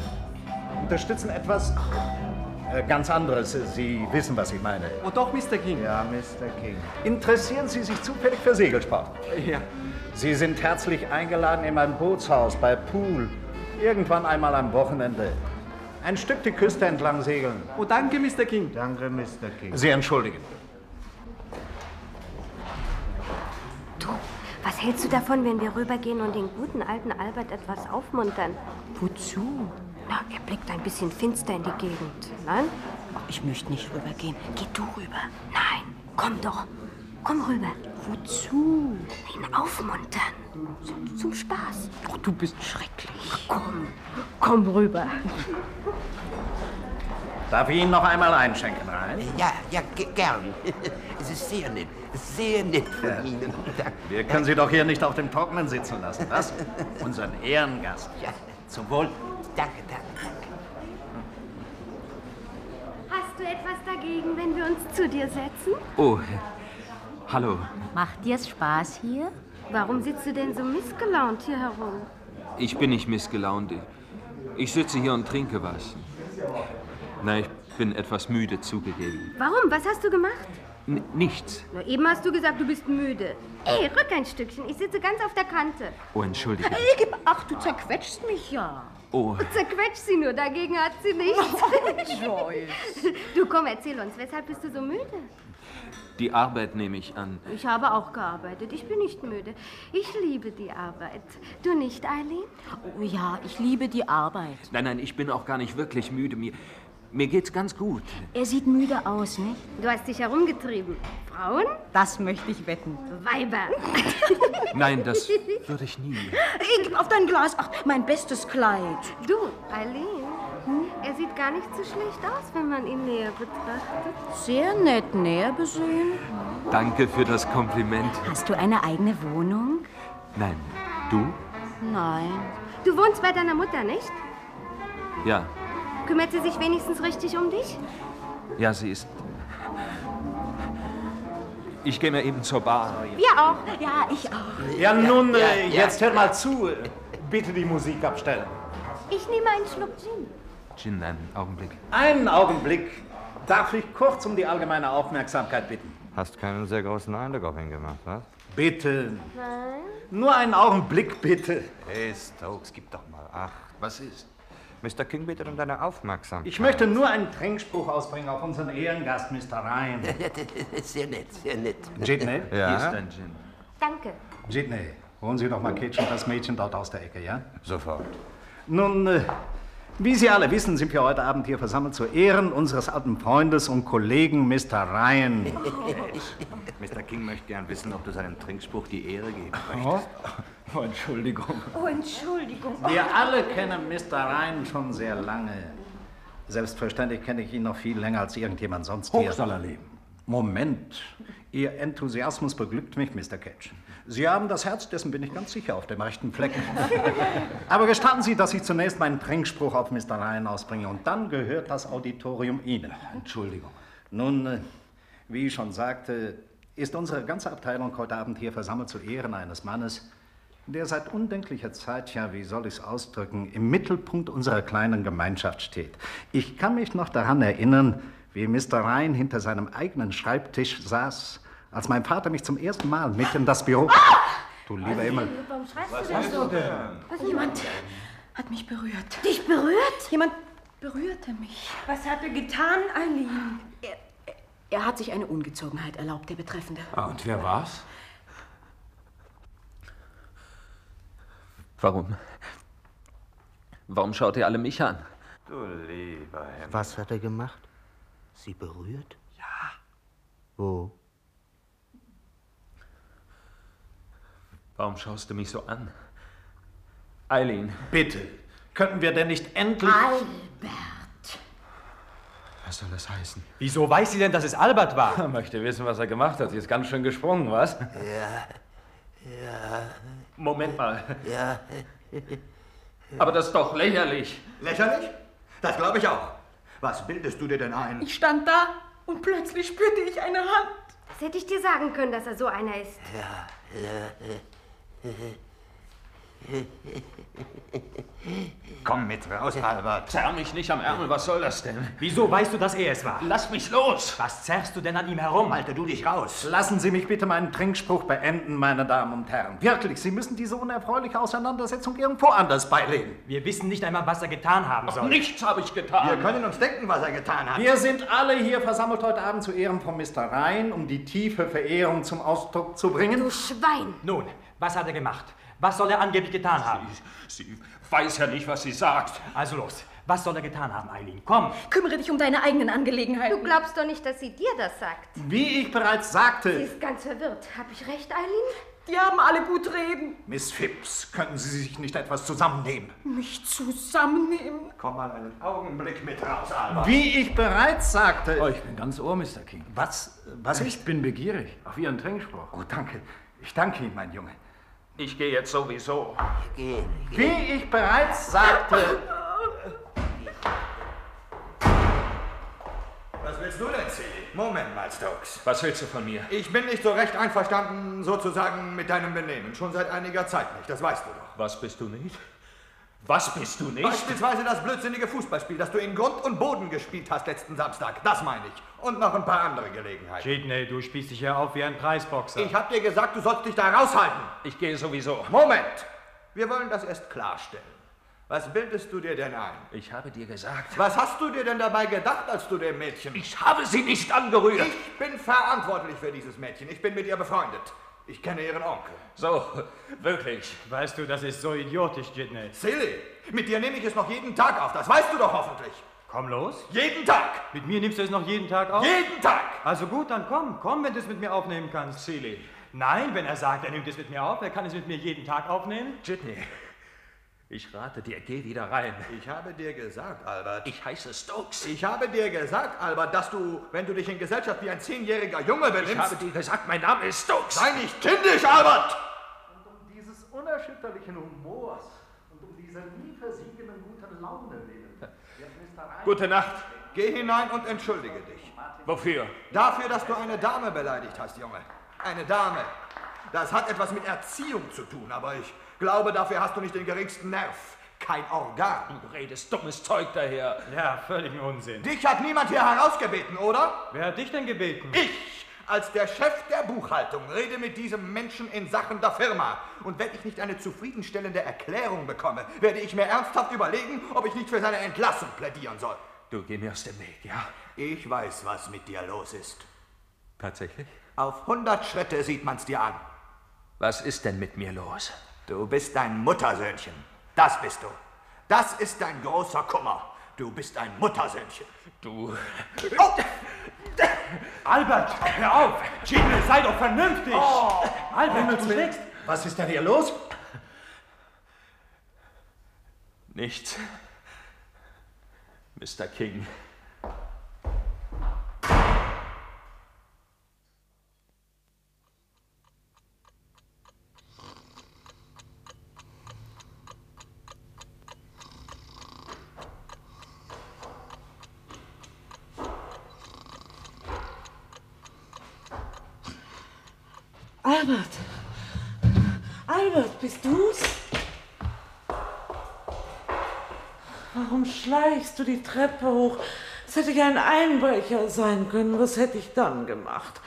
L: etwas ganz anderes. Sie wissen, was ich meine.
P: Oh doch, Mr. King.
M: Ja, Mr. King.
L: Interessieren Sie sich zufällig für Segelsport?
P: Ja.
L: Sie sind herzlich eingeladen in mein Bootshaus bei Pool. Irgendwann einmal am Wochenende. Ein Stück die Küste entlang segeln.
P: Oh, danke, Mr. King.
M: Danke, Mr. King.
L: Sie entschuldigen.
J: Du, was hältst du davon, wenn wir rübergehen und den guten alten Albert etwas aufmuntern?
O: Wozu?
J: Na, er blickt ein bisschen finster in die Gegend. Nein?
O: Ich möchte nicht rübergehen. Geh du rüber.
J: Nein, komm doch. Komm rüber.
O: Wozu?
J: Ihn aufmuntern. Zum Spaß.
O: Ach, du bist schrecklich.
J: Komm rüber.
L: Darf ich Ihnen noch einmal einschenken, Rein?
K: Ja, gern. Es ist sehr nett von Ihnen.
L: Wir können Sie doch hier nicht auf dem Trockenen sitzen lassen, was? Unseren Ehrengast.
K: Ja.
L: Zum Wohl.
K: Danke.
J: Hast du etwas dagegen, wenn wir uns zu dir setzen?
D: Oh, hallo.
O: Macht dir's Spaß hier?
J: Warum sitzt du denn so missgelaunt hier herum?
D: Ich bin nicht missgelaunt. Ich sitze hier und trinke was. Na, ich bin etwas müde, zugegeben.
J: Warum? Was hast du gemacht?
D: Nichts.
J: Na, eben hast du gesagt, du bist müde. Ey, rück ein Stückchen. Ich sitze ganz auf der Kante.
D: Oh, entschuldige.
O: Gib acht, du zerquetschst mich ja.
D: Oh.
J: Zerquetscht sie nur, dagegen hat sie nichts.
O: Joyce.
J: Du, komm, erzähl uns, weshalb bist du so müde?
D: Die Arbeit nehme ich an.
J: Ich habe auch gearbeitet. Ich bin nicht müde. Ich liebe die Arbeit. Du nicht, Eileen?
O: Oh ja, ich liebe die Arbeit.
D: Nein, ich bin auch gar nicht wirklich müde. Mir geht's ganz gut.
O: Er sieht müde aus, nicht?
J: Du hast dich herumgetrieben. Frauen?
O: Das möchte ich wetten.
J: Weiber.
D: Nein, das würde ich nie.
O: Gib auf dein Glas. Ach, mein bestes Kleid.
J: Du, Eileen. Er sieht gar nicht so schlecht aus, wenn man ihn näher betrachtet.
O: Sehr nett, näher besehen.
D: Danke für das Kompliment.
O: Hast du eine eigene Wohnung?
D: Nein, du?
O: Nein.
J: Du wohnst bei deiner Mutter, nicht?
D: Ja.
J: Kümmert sie sich wenigstens richtig um dich?
D: Ja, sie ist... Ich gehe mir eben zur Bar.
J: Wir auch.
O: Ja, ich auch.
L: Ja, nun, jetzt hör mal zu. Bitte die Musik abstellen.
J: Ich nehme einen Schluck Gin.
D: Gin, einen Augenblick.
L: Einen Augenblick. Darf ich kurz um die allgemeine Aufmerksamkeit bitten?
M: Hast keinen sehr großen Eindruck auf ihn gemacht, was?
L: Bitte.
J: Nein.
L: Nur einen Augenblick, bitte.
M: Hey, Stokes, gib doch mal acht.
D: Was ist?
M: Mr. King bittet um deine Aufmerksamkeit.
L: Ich möchte nur einen Trinkspruch ausbringen auf unseren Ehrengast, Mr. Ryan.
K: Sehr nett, sehr nett.
L: Jitney?
M: Ja?
D: Hier ist dein Gin.
J: Danke.
L: Jitney, holen Sie doch mal Kitchen und das Mädchen dort aus der Ecke, ja?
M: Sofort.
L: Nun, wie Sie alle wissen, sind wir heute Abend hier versammelt zu Ehren unseres alten Freundes und Kollegen Mr. Ryan.
M: Mr. King möchte gern wissen, ob du seinem Trinkspruch die Ehre geben möchtest.
L: Oh, Entschuldigung.
O: Oh, Entschuldigung.
L: Wir alle kennen Mr. Ryan schon sehr lange. Selbstverständlich kenne ich ihn noch viel länger als irgendjemand sonst hier.
N: Hoch soll er leben.
L: Moment. Ihr Enthusiasmus beglückt mich, Mr. Ketch. Sie haben das Herz, dessen bin ich ganz sicher, auf dem rechten Fleck. Aber gestatten Sie, dass ich zunächst meinen Trinkspruch auf Mr. Ryan ausbringe und dann gehört das Auditorium Ihnen.
N: Entschuldigung.
L: Nun, wie ich schon sagte, ist unsere ganze Abteilung heute Abend hier versammelt zu Ehren eines Mannes, der seit undenklicher Zeit, ja, wie soll ich es ausdrücken, im Mittelpunkt unserer kleinen Gemeinschaft steht. Ich kann mich noch daran erinnern, wie Mr. Ryan hinter seinem eigenen Schreibtisch saß, als mein Vater mich zum ersten Mal mit in das Büro... Du lieber Himmel.
J: Warum schreibst du denn so?
O: Jemand hat mich berührt.
J: Dich berührt?
O: Jemand berührte mich.
I: Was hat er getan, Eileen?
O: Er hat sich eine Ungezogenheit erlaubt, der Betreffende.
N: Ah, und wer war's?
D: Warum? Warum schaut ihr alle mich an?
M: Du lieber Himmel.
K: Was hat er gemacht? Sie berührt?
D: Ja.
K: Wo?
D: Warum schaust du mich so an? Eileen.
L: Bitte, könnten wir denn nicht endlich...
O: Albert.
D: Was soll das heißen?
G: Wieso weiß sie denn, dass es Albert war?
N: Er möchte wissen, was er gemacht hat. Sie ist ganz schön gesprungen, was?
K: Ja.
D: Moment mal.
K: Ja.
D: Aber das ist doch lächerlich.
M: Lächerlich? Das glaube ich auch. Was bildest du dir denn ein?
O: Ich stand da und plötzlich spürte ich eine Hand.
J: Das hätte ich dir sagen können, dass er so einer ist.
M: Komm mit raus, Albert.
D: Zerr mich nicht am Ärmel, was soll das denn?
G: Wieso weißt du, dass er es war?
D: Lass mich los!
G: Was zerrst du denn an ihm herum?
M: Halte du dich raus.
L: Lassen Sie mich bitte meinen Trinkspruch beenden, meine Damen und Herren. Wirklich, Sie müssen diese unerfreuliche Auseinandersetzung irgendwo anders beilegen.
G: Wir wissen nicht einmal, was er getan haben soll.
D: Nichts habe ich getan.
M: Wir können uns denken, was er getan hat.
L: Wir sind alle hier versammelt heute Abend zu Ehren von Mr. Ryan, um die tiefe Verehrung zum Ausdruck zu bringen.
J: Du Schwein!
G: Nun, was hat er gemacht? Was soll er angeblich getan haben?
D: Sie weiß ja nicht, was sie sagt.
G: Also los, was soll er getan haben, Eileen? Komm!
O: Kümmere dich um deine eigenen Angelegenheiten.
J: Du glaubst doch nicht, dass sie dir das sagt.
L: Wie ich bereits
J: Sie
L: sagte...
J: ist ganz verwirrt. Hab ich recht, Eileen?
O: Die haben alle gut reden.
L: Miss Phipps, könnten Sie sich nicht etwas zusammennehmen?
O: Mich zusammennehmen.
M: Komm mal einen Augenblick mit raus, Albert.
L: Wie ich bereits sagte...
N: Oh, ich bin ganz Ohr, Mr. King.
L: Was
N: Ich bin begierig auf Ihren Trinkspruch.
L: Oh, danke. Ich danke Ihnen, mein Junge.
D: Ich gehe jetzt sowieso.
K: Geh.
L: Wie ich bereits sagte...
M: Was willst du denn, Silly? Moment mal, Stokes.
D: Was willst du von mir?
M: Ich bin nicht so recht einverstanden, sozusagen, mit deinem Benehmen. Schon seit einiger Zeit nicht, das weißt du doch.
D: Was bist du nicht? Was bist du nicht?
M: Beispielsweise das blödsinnige Fußballspiel, das du in Grund und Boden gespielt hast letzten Samstag. Das meine ich. Und noch ein paar andere Gelegenheiten.
G: Jitney, du spielst dich ja auf wie ein Preisboxer.
M: Ich hab dir gesagt, du sollst dich da raushalten.
D: Ich gehe sowieso.
M: Moment! Wir wollen das erst klarstellen. Was bildest du dir denn ein?
D: Ich habe dir gesagt.
M: Was hast du dir denn dabei gedacht, als du dem Mädchen...
D: Ich habe sie nicht angerührt.
M: Ich bin verantwortlich für dieses Mädchen. Ich bin mit ihr befreundet. Ich kenne ihren Onkel.
D: So, wirklich.
G: Weißt du, das ist so idiotisch, Jitney.
M: Silly, mit dir nehme ich es noch jeden Tag auf. Das weißt du doch hoffentlich.
G: Komm los.
M: Jeden Tag.
G: Mit mir nimmst du es noch jeden Tag auf?
M: Jeden Tag.
G: Also gut, dann komm, wenn du es mit mir aufnehmen kannst.
D: Silly.
G: Nein, wenn er sagt, er nimmt es mit mir auf, er kann es mit mir jeden Tag aufnehmen.
D: Jitney, Ich rate dir, geh wieder rein.
M: Ich habe dir gesagt, Albert.
D: Ich heiße Stokes.
M: Ich habe dir gesagt, Albert, dass du, wenn du dich in Gesellschaft wie ein 10-jähriger Junge benimmst...
D: Ich habe dir gesagt, mein Name ist Stokes.
M: Sei nicht kindisch, Albert!
L: Und um dieses unerschütterlichen Humors und um dieser nie versiegenden guten Laune willen...
M: Gute Nacht. Geh hinein und entschuldige dich.
D: Wofür?
M: Dafür, dass du eine Dame beleidigt hast, Junge. Eine Dame. Das hat etwas mit Erziehung zu tun, aber ich glaube, dafür hast du nicht den geringsten Nerv. Kein Organ.
D: Du redest dummes Zeug daher.
G: Ja, völligen Unsinn.
M: Dich hat niemand hier herausgebeten, oder?
G: Wer hat dich denn gebeten?
M: Ich, als der Chef der Buchhaltung, rede mit diesem Menschen in Sachen der Firma. Und wenn ich nicht eine zufriedenstellende Erklärung bekomme, werde ich mir ernsthaft überlegen, ob ich nicht für seine Entlassung plädieren soll.
D: Du, geh mir aus dem Weg, ja?
M: Ich weiß, was mit dir los ist.
D: Tatsächlich?
M: Auf 100 Schritte sieht man's dir an.
D: Was ist denn mit mir los?
M: Du bist ein Muttersöhnchen. Das bist du. Das ist dein großer Kummer. Du bist ein Muttersöhnchen.
D: Du...
M: Oh!
G: Albert, hör auf! Gene, sei doch vernünftig!
M: Oh.
G: Albert, du schlägst...
L: Was ist denn hier los?
D: Nichts. Mr. King.
C: Albert! Albert, bist du's? Warum schleichst du die Treppe hoch? Es hätte ja ein Einbrecher sein können. Was hätte ich dann gemacht?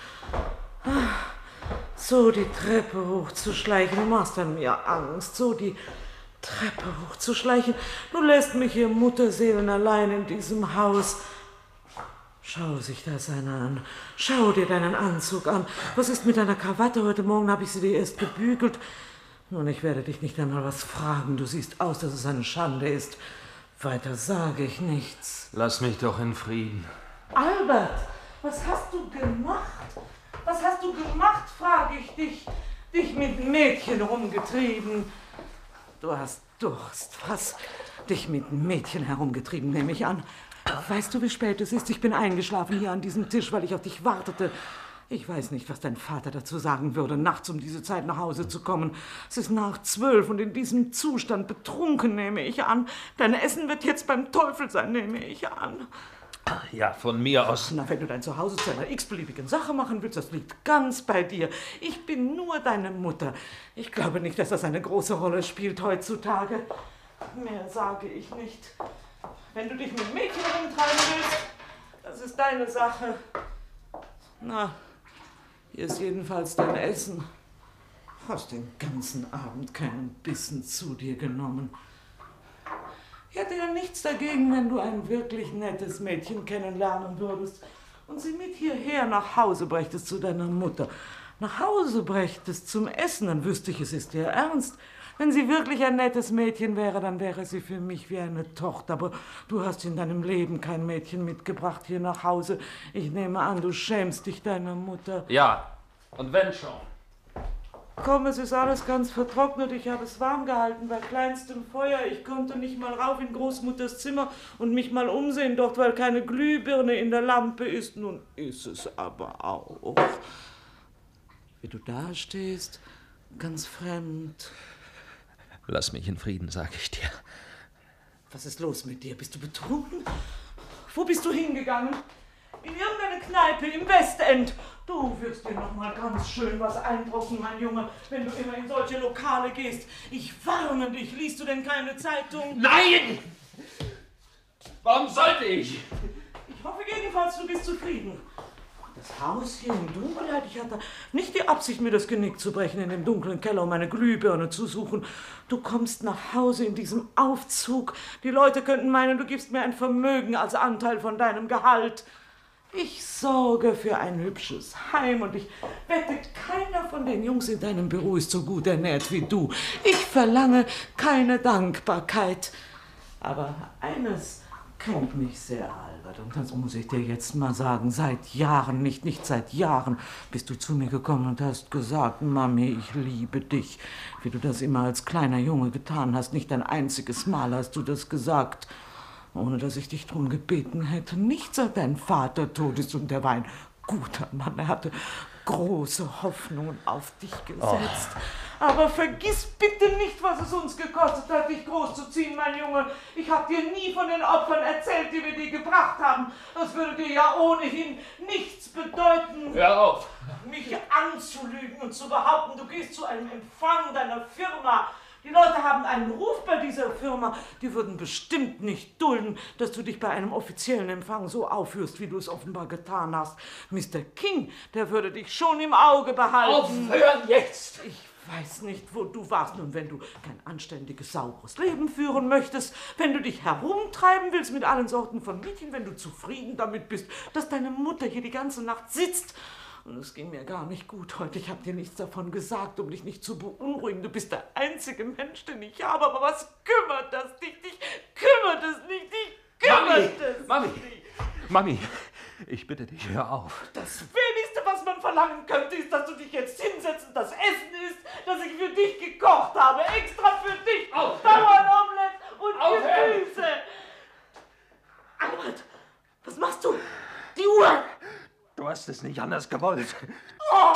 C: So die Treppe hochzuschleichen, du machst an mir Angst. So die Treppe hochzuschleichen. Du lässt mich hier Mutterseelen allein in diesem Haus. Schau sich das einer an. Schau dir deinen Anzug an. Was ist mit deiner Krawatte? Heute Morgen habe ich sie dir erst gebügelt. Nun, ich werde dich nicht einmal was fragen. Du siehst aus, dass es eine Schande ist. Weiter sage ich nichts.
D: Lass mich doch in Frieden.
C: Albert, was hast du gemacht? Was hast du gemacht, frage ich dich. Dich mit Mädchen rumgetrieben. Du hast Durst, was? Dich mit Mädchen herumgetrieben, nehme ich an. Weißt du, wie spät es ist? Ich bin eingeschlafen hier an diesem Tisch, weil ich auf dich wartete. Ich weiß nicht, was dein Vater dazu sagen würde, nachts um diese Zeit nach Hause zu kommen. Es ist nach 12 und in diesem Zustand betrunken, nehme ich an. Dein Essen wird jetzt beim Teufel sein, nehme ich an.
D: Ja, von mir aus.
C: Na, wenn du dein Zuhause zu einer x-beliebigen Sache machen willst, das liegt ganz bei dir. Ich bin nur deine Mutter. Ich glaube nicht, dass das eine große Rolle spielt heutzutage. Mehr sage ich nicht. Wenn du dich mit Mädchen rumtreiben willst, das ist deine Sache. Na, hier ist jedenfalls dein Essen. Hast den ganzen Abend keinen Bissen zu dir genommen. Ich hätte ja nichts dagegen, wenn du ein wirklich nettes Mädchen kennenlernen würdest und sie mit hierher nach Hause brächtest zu deiner Mutter. Nach Hause brächtest zum Essen, dann wüsste ich, es ist dir ernst. Wenn sie wirklich ein nettes Mädchen wäre, dann wäre sie für mich wie eine Tochter. Aber du hast in deinem Leben kein Mädchen mitgebracht hier nach Hause. Ich nehme an, du schämst dich deiner Mutter.
D: Ja, und wenn schon.
C: Komm, es ist alles ganz vertrocknet. Ich habe es warm gehalten bei kleinstem Feuer. Ich konnte nicht mal rauf in Großmutters Zimmer und mich mal umsehen, dort, weil keine Glühbirne in der Lampe ist. Nun ist es aber auch. Wie du da stehst, ganz fremd.
D: Lass mich in Frieden, sag ich dir.
C: Was ist los mit dir? Bist du betrunken? Wo bist du hingegangen? In irgendeine Kneipe im Westend. Du wirst dir noch mal ganz schön was einbrocken, mein Junge, wenn du immer in solche Lokale gehst. Ich warne dich. Liest du denn keine Zeitung?
D: Nein! Warum sollte ich?
C: Ich hoffe jedenfalls, du bist zufrieden. Das Haus hier in Dunkelheit, ich hatte nicht die Absicht, mir das Genick zu brechen, in dem dunklen Keller um eine Glühbirne zu suchen. Du kommst nach Hause in diesem Aufzug. Die Leute könnten meinen, du gibst mir ein Vermögen als Anteil von deinem Gehalt. Ich sorge für ein hübsches Heim und ich wette, keiner von den Jungs in deinem Büro ist so gut ernährt wie du. Ich verlange keine Dankbarkeit. Aber eines kränkt mich sehr, Albert. Und das muss ich dir jetzt mal sagen. Seit Jahren, nicht seit Jahren, bist du zu mir gekommen und hast gesagt, Mami, ich liebe dich. Wie du das immer als kleiner Junge getan hast. Nicht ein einziges Mal hast du das gesagt, ohne dass ich dich drum gebeten hätte. Nicht seit dein Vater tot ist, und der war ein guter Mann. Er hatte große Hoffnungen auf dich gesetzt. Aber vergiss bitte nicht, was es uns gekostet hat, dich großzuziehen, mein Junge. Ich habe dir nie von den Opfern erzählt, die wir dir gebracht haben. Das würde dir ja ohnehin nichts bedeuten.
D: Hör auf!
C: Mich anzulügen und zu behaupten, du gehst zu einem Empfang deiner Firma. Die Leute haben einen Ruf bei dieser Firma. Die würden bestimmt nicht dulden, dass du dich bei einem offiziellen Empfang so aufführst, wie du es offenbar getan hast. Mr. King, der würde dich schon im Auge behalten.
D: Aufhören jetzt!
C: Ich weiß nicht, wo du warst. Nun, wenn du kein anständiges, sauberes Leben führen möchtest, wenn du dich herumtreiben willst mit allen Sorten von Mädchen, wenn du zufrieden damit bist, dass deine Mutter hier die ganze Nacht sitzt. Und es ging mir gar nicht gut heute. Ich habe dir nichts davon gesagt, um dich nicht zu beunruhigen. Du bist der einzige Mensch, den ich habe. Aber was kümmert das dich? Dich kümmert es nicht. Dich kümmert es nicht.
D: Mami, ich bitte dich, hör auf.
C: Das Wenigste, was man verlangen könnte, ist, dass du dich jetzt hinsetzt und das Essen isst, das ich für dich gekocht habe. Extra für dich. Bauernomelette und Gemüse. Albert, was machst du? Die Uhr.
D: Du hast es nicht anders gewollt.
C: Oh!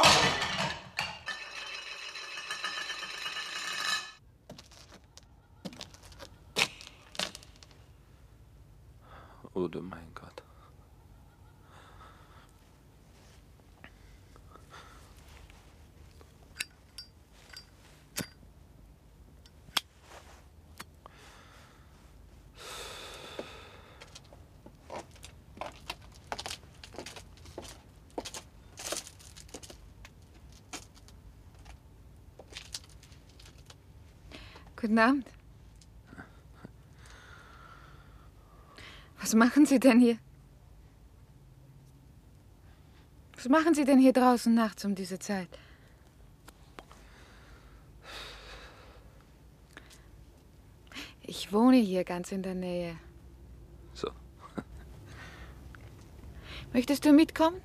D: Oh du mein Gott.
Q: Guten Abend. Was machen Sie denn hier? Was machen Sie denn hier draußen nachts um diese Zeit? Ich wohne hier ganz in der Nähe.
D: So.
Q: Möchtest du mitkommen?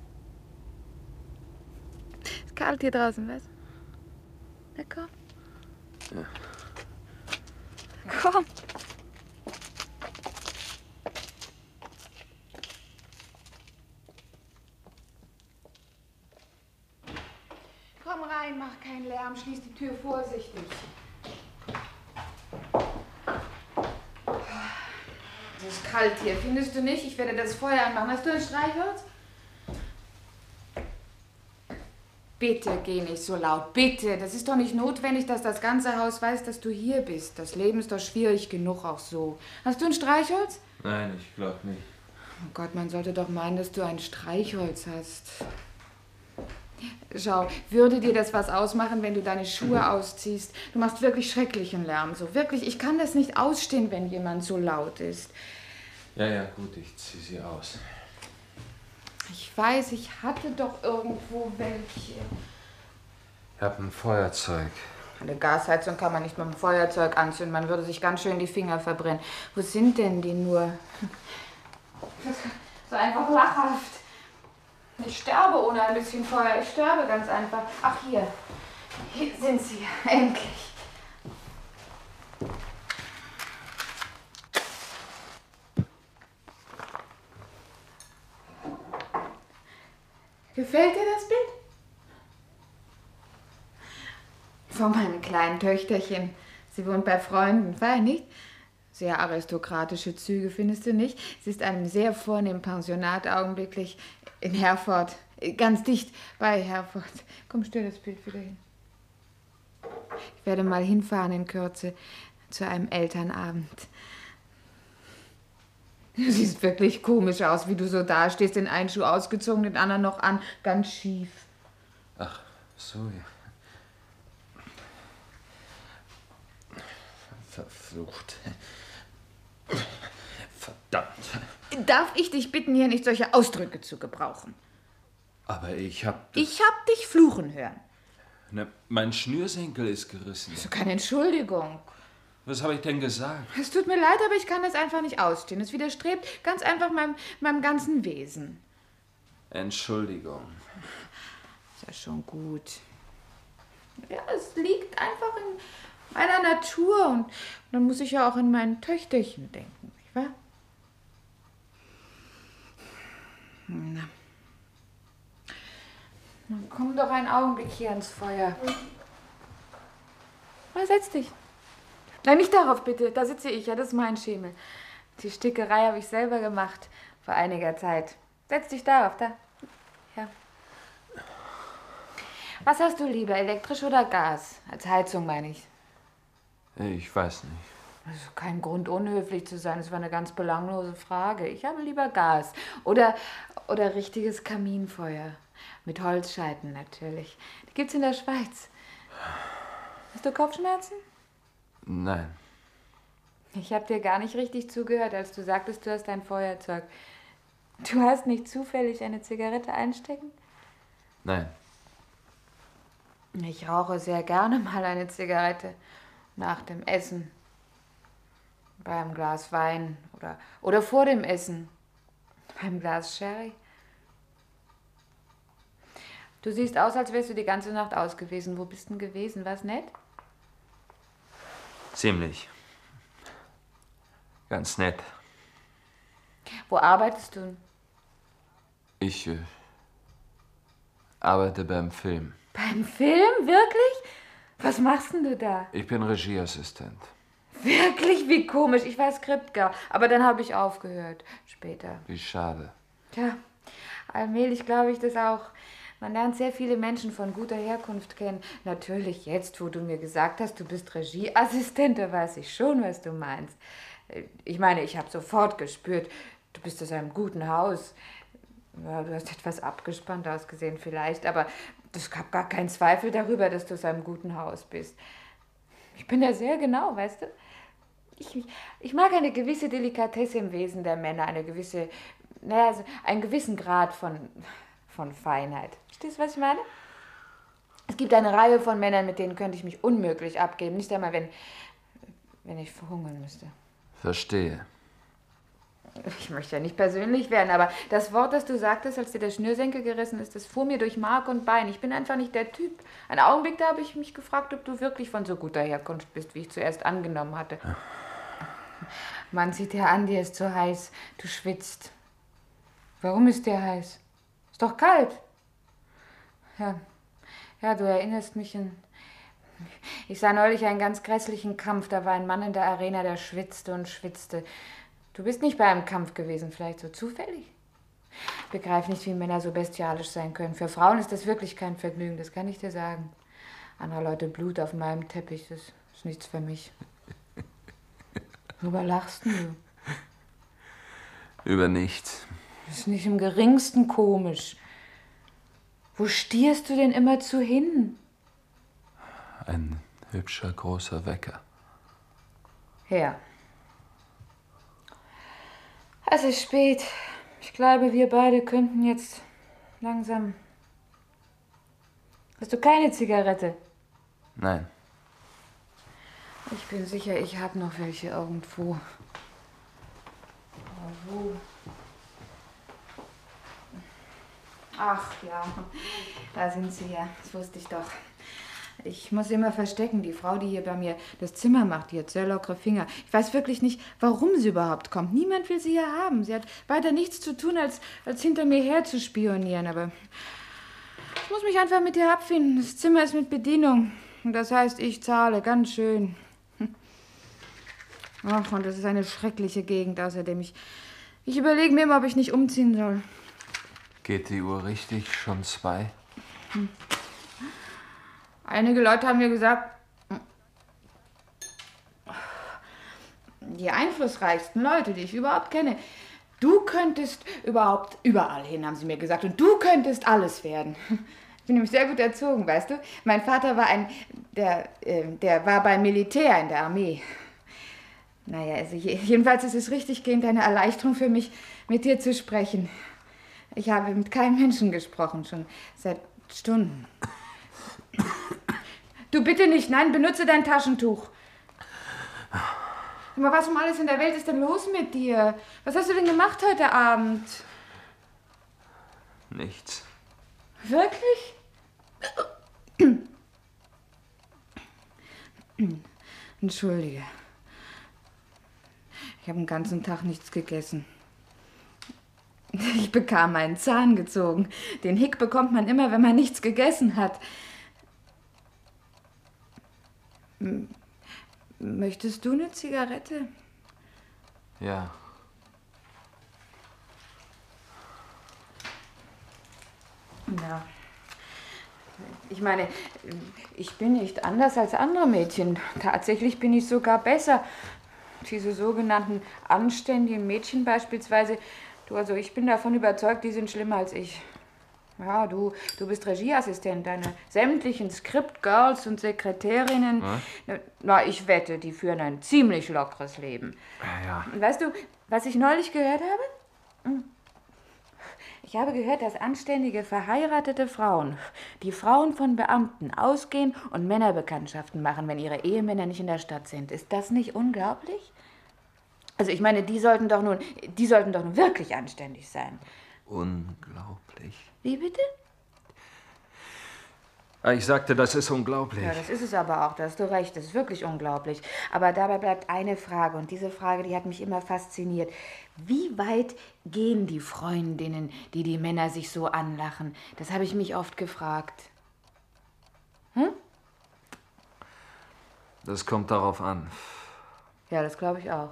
Q: Ist kalt hier draußen, was? Na komm.
D: Ja.
Q: Komm. Komm rein, mach keinen Lärm, schließ die Tür vorsichtig. Es ist kalt hier, findest du nicht? Ich werde das Feuer anmachen. Hast du ein Streichholz? Bitte geh nicht so laut, bitte. Das ist doch nicht notwendig, dass das ganze Haus weiß, dass du hier bist. Das Leben ist doch schwierig genug auch so. Hast du ein Streichholz?
D: Nein, ich glaube nicht.
Q: Oh Gott, man sollte doch meinen, dass du ein Streichholz hast. Schau, würde dir das was ausmachen, wenn du deine Schuhe ausziehst? Du machst wirklich schrecklichen Lärm. So wirklich, ich kann das nicht ausstehen, wenn jemand so laut ist.
D: Ja, gut, ich ziehe sie aus.
Q: Ich weiß, ich hatte doch irgendwo welche.
D: Ich habe ein Feuerzeug.
Q: Eine Gasheizung kann man nicht mit dem Feuerzeug anzünden. Man würde sich ganz schön die Finger verbrennen. Wo sind denn die nur? So einfach lachhaft. Ich sterbe ohne ein bisschen Feuer. Ich sterbe ganz einfach. Ach, hier. Hier sind sie. Endlich. Gefällt dir das Bild? Von meinem kleinen Töchterchen. Sie wohnt bei Freunden, fein, nicht? Sehr aristokratische Züge, findest du nicht? Sie ist einem sehr vornehmen Pensionat augenblicklich in Herford. Ganz dicht bei Herford. Komm, stell das Bild wieder hin. Ich werde mal hinfahren in Kürze zu einem Elternabend. Du siehst wirklich komisch aus, wie du so dastehst, den einen Schuh ausgezogen, den anderen noch an, ganz schief.
D: Ach, so, ja. Verflucht. Verdammt.
Q: Darf ich dich bitten, hier nicht solche Ausdrücke zu gebrauchen?
D: Aber ich hab
Q: dich fluchen hören.
D: Na, mein Schnürsenkel ist gerissen.
Q: Das ist keine Entschuldigung.
D: Was habe ich denn gesagt?
Q: Es tut mir leid, aber ich kann das einfach nicht ausstehen. Es widerstrebt ganz einfach meinem ganzen Wesen.
D: Entschuldigung.
Q: Ist ja schon gut. Ja, es liegt einfach in meiner Natur und dann muss ich ja auch an mein Töchterchen denken, nicht wahr? Na. Dann komm doch einen Augenblick hier ans Feuer. Na, setz dich. Nein, nicht darauf bitte, da sitze ich, ja, das ist mein Schemel. Die Stickerei habe ich selber gemacht, vor einiger Zeit. Setz dich darauf, da. Ja. Was hast du lieber, elektrisch oder Gas? Als Heizung, meine ich.
D: Ich weiß nicht.
Q: Das ist kein Grund, unhöflich zu sein. Das war eine ganz belanglose Frage. Ich habe lieber Gas. Oder richtiges Kaminfeuer. Mit Holzscheiten natürlich. Die gibt's in der Schweiz. Hast du Kopfschmerzen?
D: Nein.
Q: Ich habe dir gar nicht richtig zugehört, als du sagtest, du hast ein Feuerzeug. Du hast nicht zufällig eine Zigarette einstecken?
D: Nein.
Q: Ich rauche sehr gerne mal eine Zigarette. Nach dem Essen. Beim Glas Wein. Oder vor dem Essen. Beim Glas Sherry. Du siehst aus, als wärst du die ganze Nacht aus gewesen. Wo bist du denn gewesen? War's nett?
D: Ziemlich. Ganz nett.
Q: Wo arbeitest du?
D: Ich arbeite beim Film.
Q: Beim Film? Wirklich? Was machst denn du da?
D: Ich bin Regieassistent.
Q: Wirklich? Wie komisch. Ich war Skriptgau. Aber dann habe ich aufgehört. Später.
D: Wie schade.
Q: Tja, allmählich glaube ich das auch. Man lernt sehr viele Menschen von guter Herkunft kennen. Natürlich jetzt, wo du mir gesagt hast, du bist Regieassistent, da weiß ich schon, was du meinst. Ich meine, ich habe sofort gespürt, du bist aus einem guten Haus. Ja, du hast etwas abgespannt ausgesehen vielleicht, aber es gab gar keinen Zweifel darüber, dass du aus einem guten Haus bist. Ich bin da sehr genau, weißt du? Ich mag eine gewisse Delikatesse im Wesen der Männer, einen gewissen Grad von Feinheit. Verstehst du, was ich meine? Es gibt eine Reihe von Männern, mit denen könnte ich mich unmöglich abgeben. Nicht einmal, wenn ich verhungern müsste.
D: Verstehe.
Q: Ich möchte ja nicht persönlich werden, aber das Wort, das du sagtest, als dir der Schnürsenkel gerissen ist, das fuhr mir durch Mark und Bein. Ich bin einfach nicht der Typ. Einen Augenblick, da habe ich mich gefragt, ob du wirklich von so guter Herkunft bist, wie ich zuerst angenommen hatte. Man sieht dir an, dir ist so heiß. Du schwitzt. Warum ist dir heiß? Ist doch kalt. Ja, du erinnerst mich an... Ich sah neulich einen ganz grässlichen Kampf. Da war ein Mann in der Arena, der schwitzte und schwitzte. Du bist nicht bei einem Kampf gewesen, vielleicht so zufällig? Ich begreife nicht, wie Männer so bestialisch sein können. Für Frauen ist das wirklich kein Vergnügen, das kann ich dir sagen. Andere Leute Blut auf meinem Teppich, das ist nichts für mich. Worüber lachst du?
D: Über nichts.
Q: Das ist nicht im geringsten komisch. Wo stierst du denn immerzu hin?
D: Ein hübscher, großer Wecker.
Q: Ja. Es ist spät. Ich glaube, wir beide könnten jetzt langsam... Hast du keine Zigarette?
D: Nein.
Q: Ich bin sicher, ich habe noch welche irgendwo. Aber wo? Ach ja, da sind sie ja. Das wusste ich doch. Ich muss sie immer verstecken. Die Frau, die hier bei mir das Zimmer macht, die hat sehr lockere Finger. Ich weiß wirklich nicht, warum sie überhaupt kommt. Niemand will sie hier haben. Sie hat weiter nichts zu tun, als hinter mir her zu spionieren. Aber ich muss mich einfach mit ihr abfinden. Das Zimmer ist mit Bedienung. Und das heißt, ich zahle ganz schön. Ach, und das ist eine schreckliche Gegend außerdem. Ich überlege mir immer, ob ich nicht umziehen soll.
D: Geht die Uhr richtig? Schon 2?
Q: Einige Leute haben mir gesagt, die einflussreichsten Leute, die ich überhaupt kenne, du könntest überhaupt überall hin, haben sie mir gesagt. Und du könntest alles werden. Ich bin nämlich sehr gut erzogen, weißt du? Mein Vater war der war beim Militär in der Armee. Naja, also jedenfalls ist es richtiggehend eine Erleichterung für mich, mit dir zu sprechen. Ich habe mit keinem Menschen gesprochen, schon seit Stunden. Du bitte nicht, nein, benutze dein Taschentuch. Aber was um alles in der Welt ist denn los mit dir? Was hast du denn gemacht heute Abend?
D: Nichts.
Q: Wirklich? Entschuldige. Ich habe den ganzen Tag nichts gegessen. Ich bekam einen Zahn gezogen. Den Hick bekommt man immer, wenn man nichts gegessen hat. Möchtest du eine Zigarette?
D: Ja.
Q: Ja. Ich meine, ich bin nicht anders als andere Mädchen. Tatsächlich bin ich sogar besser. Diese sogenannten anständigen Mädchen beispielsweise. Also ich bin davon überzeugt, die sind schlimmer als ich. Ja, du bist Regieassistent. Deine sämtlichen Script-Girls und Sekretärinnen, na, ich wette, die führen ein ziemlich lockeres Leben.
D: Ja.
Q: Und weißt du, was ich neulich gehört habe? Ich habe gehört, dass anständige, verheiratete Frauen, die Frauen von Beamten, ausgehen und Männerbekanntschaften machen, wenn ihre Ehemänner nicht in der Stadt sind. Ist das nicht unglaublich? Also ich meine, die sollten doch nun wirklich anständig sein.
D: Unglaublich.
Q: Wie bitte?
D: Ich sagte, das ist unglaublich.
Q: Ja, das ist es aber auch, da hast du recht, das ist wirklich unglaublich. Aber dabei bleibt eine Frage und diese Frage, die hat mich immer fasziniert. Wie weit gehen die Freundinnen, die Männer sich so anlachen? Das habe ich mich oft gefragt.
D: Das kommt darauf an.
Q: Ja, das glaube ich auch.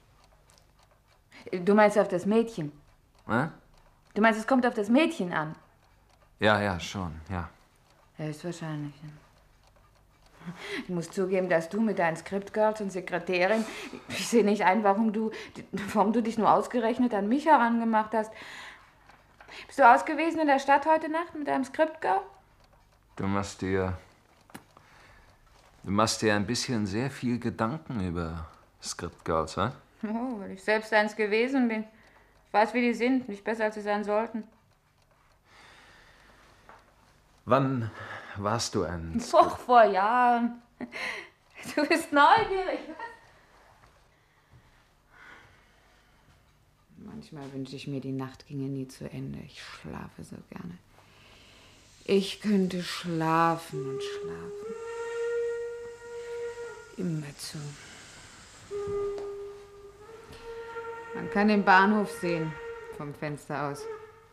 Q: Du meinst auf das Mädchen? Du meinst, es kommt auf das Mädchen an?
D: Ja, schon, ja.
Q: Ja, ist wahrscheinlich. Ich muss zugeben, dass du mit deinen Script-Girls und Sekretärin, ich sehe nicht ein, warum du dich nur ausgerechnet an mich herangemacht hast. Bist du aus gewesen in der Stadt heute Nacht mit deinem Script-Girl?
D: Du machst dir ein bisschen sehr viel Gedanken über Script-Girls, hä?
Q: Oh, weil ich selbst eins gewesen bin. Ich weiß, wie die sind, nicht besser, als sie sein sollten.
D: Wann warst du ein...
Q: Doch, vor Jahren. Du bist neugierig. Manchmal wünsche ich mir, die Nacht ginge nie zu Ende. Ich schlafe so gerne. Ich könnte schlafen und schlafen. Immerzu. Man kann den Bahnhof sehen, vom Fenster aus.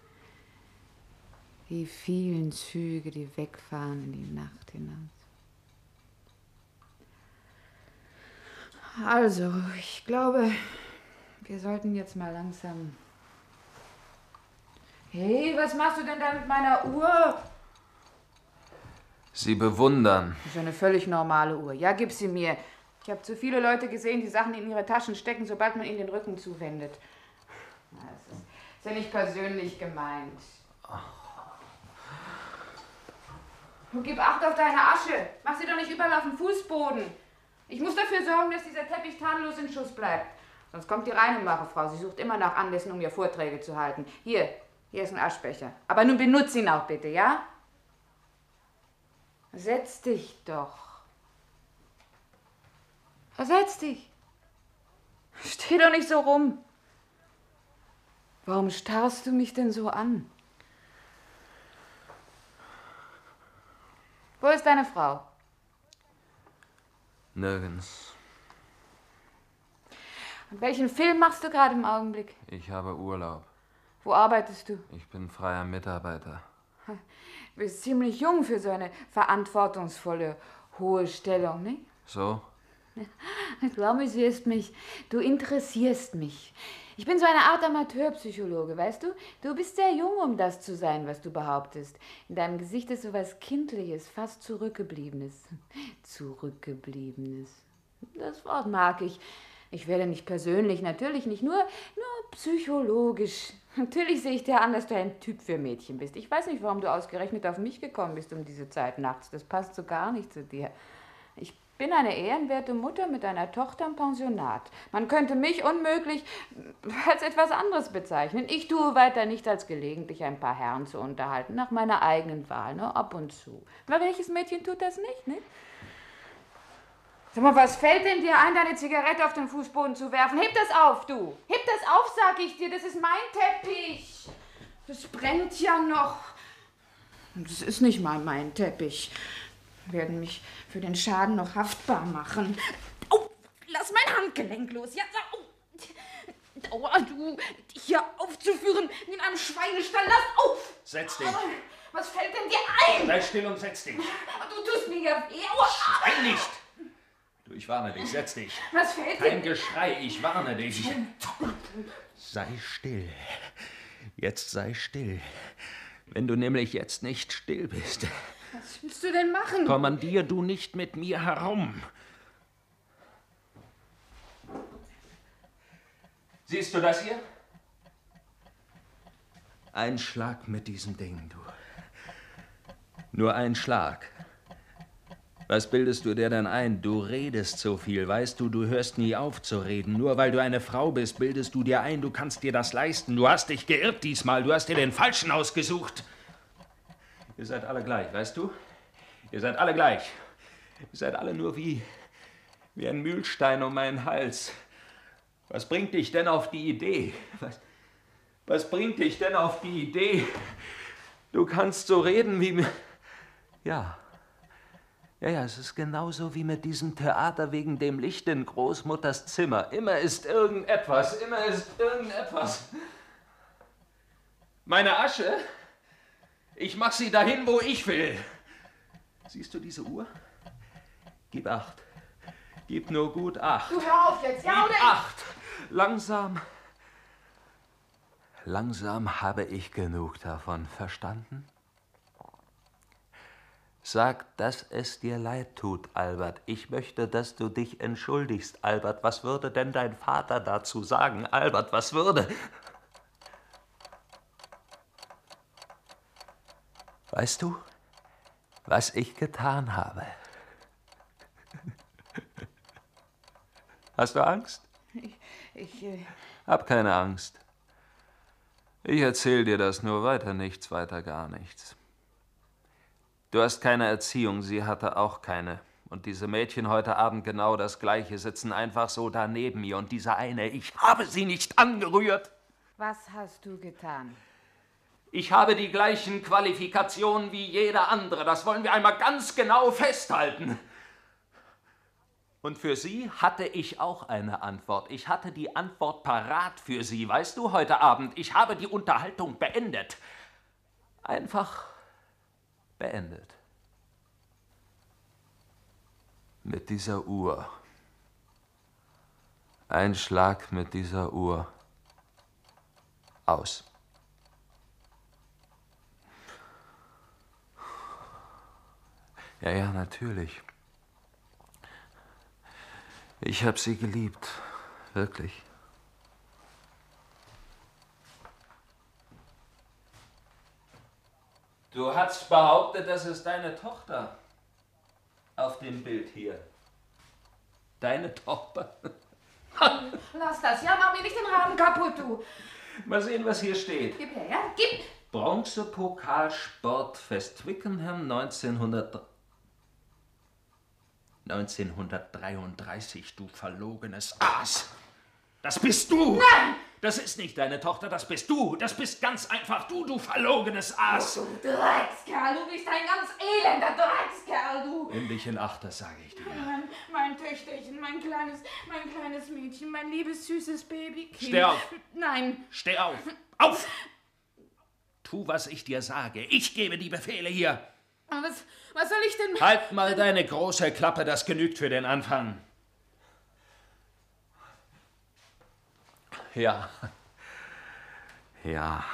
Q: Die vielen Züge, die wegfahren in die Nacht hinaus. Also, ich glaube, wir sollten jetzt mal langsam... Hey, was machst du denn da mit meiner Uhr?
D: Sie bewundern.
Q: Das ist eine völlig normale Uhr. Ja, gib sie mir. Ich habe zu viele Leute gesehen, die Sachen in ihre Taschen stecken, sobald man ihnen den Rücken zuwendet. Das ist ja nicht persönlich gemeint. Und gib Acht auf deine Asche. Mach sie doch nicht überall auf den Fußboden. Ich muss dafür sorgen, dass dieser Teppich tadellos in Schuss bleibt. Sonst kommt die Reinemacherfrau. Sie sucht immer nach Anlässen, um ihr Vorträge zu halten. Hier ist ein Aschbecher. Aber nun benutze ihn auch bitte, ja? Setz dich doch. Setz dich. Steh doch nicht so rum. Warum starrst du mich denn so an? Wo ist deine Frau?
D: Nirgends.
Q: Und welchen Film machst du gerade im Augenblick?
D: Ich habe Urlaub.
Q: Wo arbeitest du?
D: Ich bin freier Mitarbeiter.
Q: Du bist ziemlich jung für so eine verantwortungsvolle, hohe Stellung, nicht?
D: So?
Q: Du amüsierst mich. Du interessierst mich. Ich bin so eine Art Amateurpsychologe, weißt du? Du bist sehr jung, um das zu sein, was du behauptest. In deinem Gesicht ist so was Kindliches, fast Zurückgebliebenes. Zurückgebliebenes. Das Wort mag ich. Ich werde nicht persönlich, natürlich nicht, nur psychologisch. Natürlich sehe ich dir an, dass du ein Typ für Mädchen bist. Ich weiß nicht, warum du ausgerechnet auf mich gekommen bist um diese Zeit nachts. Das passt so gar nicht zu dir. Ich bin eine ehrenwerte Mutter mit einer Tochter im Pensionat. Man könnte mich unmöglich als etwas anderes bezeichnen. Ich tue weiter nicht als gelegentlich ein paar Herren zu unterhalten, nach meiner eigenen Wahl, nur ab und zu. Aber welches Mädchen tut das nicht, ne? Sag mal, was fällt denn dir ein, deine Zigarette auf den Fußboden zu werfen? Heb das auf, du! Heb das auf, sag ich dir, das ist mein Teppich. Das brennt ja noch. Das ist nicht mal mein Teppich. Werden mich für den Schaden noch haftbar machen. Oh, lass mein Handgelenk los. Ja, oh. Dauer, du, dich hier aufzuführen wie in einem Schweinestall. Lass auf!
H: Setz dich.
Q: Was fällt denn dir ein?
H: Bleib still und setz dich.
Q: Du tust mir ja weh. Aua.
H: Schrei nicht! Du, ich warne dich, setz dich.
Q: Was fällt dir?
H: Kein Geschrei, ich warne dich. Sei still. Jetzt sei still. Wenn du nämlich jetzt nicht still bist,
Q: Was willst du denn machen?
H: kommandier du nicht mit mir herum. Siehst du das hier? Ein Schlag mit diesem Ding, du. Nur ein Schlag. Was bildest du dir denn ein? Du redest so viel, weißt du, du hörst nie auf zu reden. Nur weil du eine Frau bist, bildest du dir ein, du kannst dir das leisten. Du hast dich geirrt diesmal, du hast dir den Falschen ausgesucht. Ihr seid alle gleich, weißt du? Ihr seid alle gleich. Ihr seid alle nur wie ein Mühlstein um meinen Hals. Was bringt dich denn auf die Idee? Was bringt dich denn auf die Idee? Du kannst so reden wie... Ja, es ist genauso wie mit diesem Theater wegen dem Licht in Großmutters Zimmer. Immer ist irgendetwas, Meine Asche? Ich mach sie dahin, wo ich will. Siehst du diese Uhr? Gib Acht. Gib nur gut Acht.
Q: Du hör auf jetzt, ja oder
H: Gib Acht. Langsam habe ich genug davon, verstanden? Sag, dass es dir leid tut, Albert. Ich möchte, dass du dich entschuldigst, Albert. Was würde denn dein Vater dazu sagen, Albert? Was würde? Weißt du, was ich getan habe? Hast du Angst? Hab keine Angst. Ich erzähl dir das nur, weiter nichts, weiter gar nichts. Du hast keine Erziehung, sie hatte auch keine. Und diese Mädchen heute Abend genau das Gleiche, sitzen einfach so da neben mir. Und diese eine, ich habe sie nicht angerührt.
Q: Was hast du getan?
H: Ich habe die gleichen Qualifikationen wie jeder andere. Das wollen wir einmal ganz genau festhalten. Und für sie hatte ich auch eine Antwort. Ich hatte die Antwort parat für sie. Weißt du, heute Abend, ich habe die Unterhaltung beendet. Einfach beendet. Mit dieser Uhr. Ein Schlag mit dieser Uhr. Aus. Ja, natürlich. Ich habe sie geliebt. Wirklich. Du hast behauptet, das ist deine Tochter. Auf dem Bild hier. Deine Tochter.
Q: Lass das, ja, mach mir nicht den Rahmen kaputt, du.
H: Mal sehen, was hier steht.
Q: Gib her, ja, gib.
H: Bronzepokal-Sportfest Twickenham 1933, du verlogenes Aas. Das bist du!
Q: Nein!
H: Das ist nicht deine Tochter, das bist du. Das bist ganz einfach du, du verlogenes Aas.
Q: Du Dreckskerl, du bist ein ganz elender Dreckskerl, du.
H: Nimm dich in Acht, das sage ich dir.
Q: Mein Töchterchen, mein kleines Mädchen, mein liebes, süßes Babykind.
H: Steh auf.
Q: Nein.
H: Steh auf. Auf! Tu, was ich dir sage. Ich gebe die Befehle hier.
Q: Was soll ich denn...
H: Halt mal deine große Klappe, das genügt für den Anfang. Ja. Ja.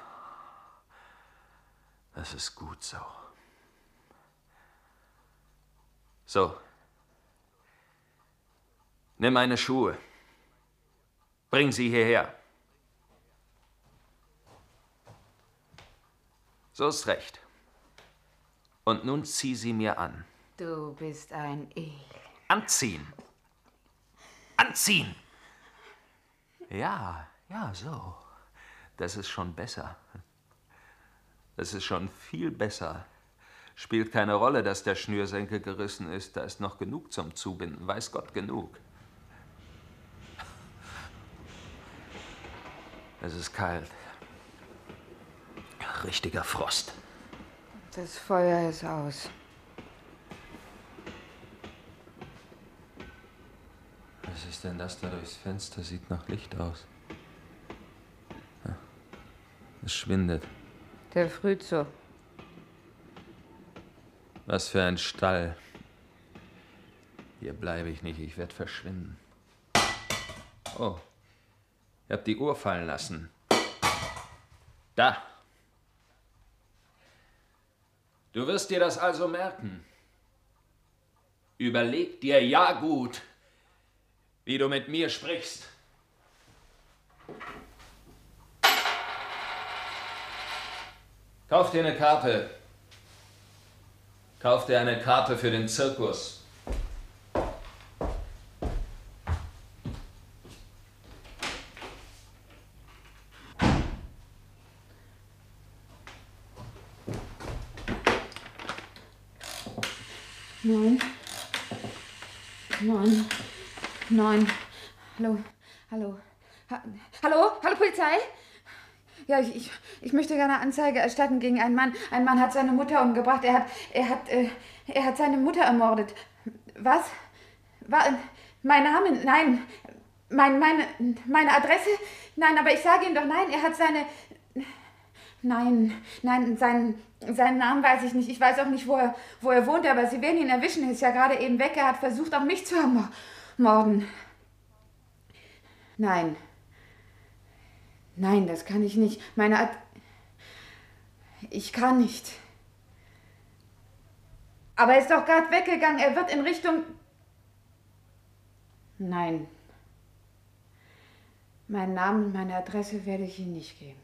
H: Das ist gut so. So. Nimm meine Schuhe. Bring sie hierher. So ist recht. Und nun zieh sie mir an.
Q: Du bist ein
H: Anziehen. Anziehen. Ja, so. Das ist schon besser. Das ist schon viel besser. Spielt keine Rolle, dass der Schnürsenkel gerissen ist. Da ist noch genug zum Zubinden. Weiß Gott, genug. Es ist kalt. Richtiger Frost.
Q: Das Feuer ist aus.
H: Was ist denn das da durchs Fenster? Sieht nach Licht aus. Es schwindet.
Q: Der Frühzug.
H: Was für ein Stall. Hier bleibe ich nicht, ich werde verschwinden. Oh, ihr habt die Uhr fallen lassen. Da. Du wirst dir das also merken. Überleg dir ja gut, wie du mit mir sprichst. Kauf dir eine Karte. Kauf dir eine Karte für den Zirkus.
Q: Neun. Hallo. Hallo, Polizei? Ja, ich möchte gerne Anzeige erstatten gegen einen Mann. Ein Mann hat seine Mutter umgebracht. Er hat seine Mutter ermordet. Was? Mein Name? Nein. Meine Adresse? Nein, aber ich sage Ihnen doch, nein, er hat seine... Nein, seinen Namen weiß ich nicht. Ich weiß auch nicht, wo er wohnt, aber Sie werden ihn erwischen. Er ist ja gerade eben weg. Er hat versucht, auch mich zu ermorden. Nein, das kann ich nicht. Ich kann nicht. Aber er ist doch gerade weggegangen. Er wird in Richtung... Nein. Meinen Namen und meine Adresse werde ich Ihnen nicht geben.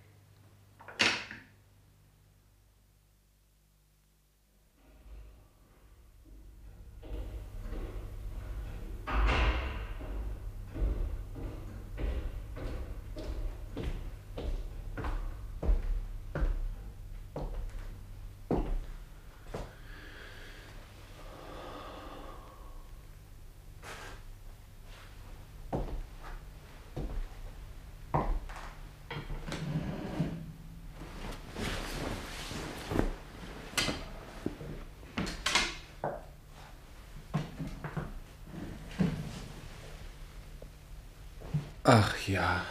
H: Ach ja.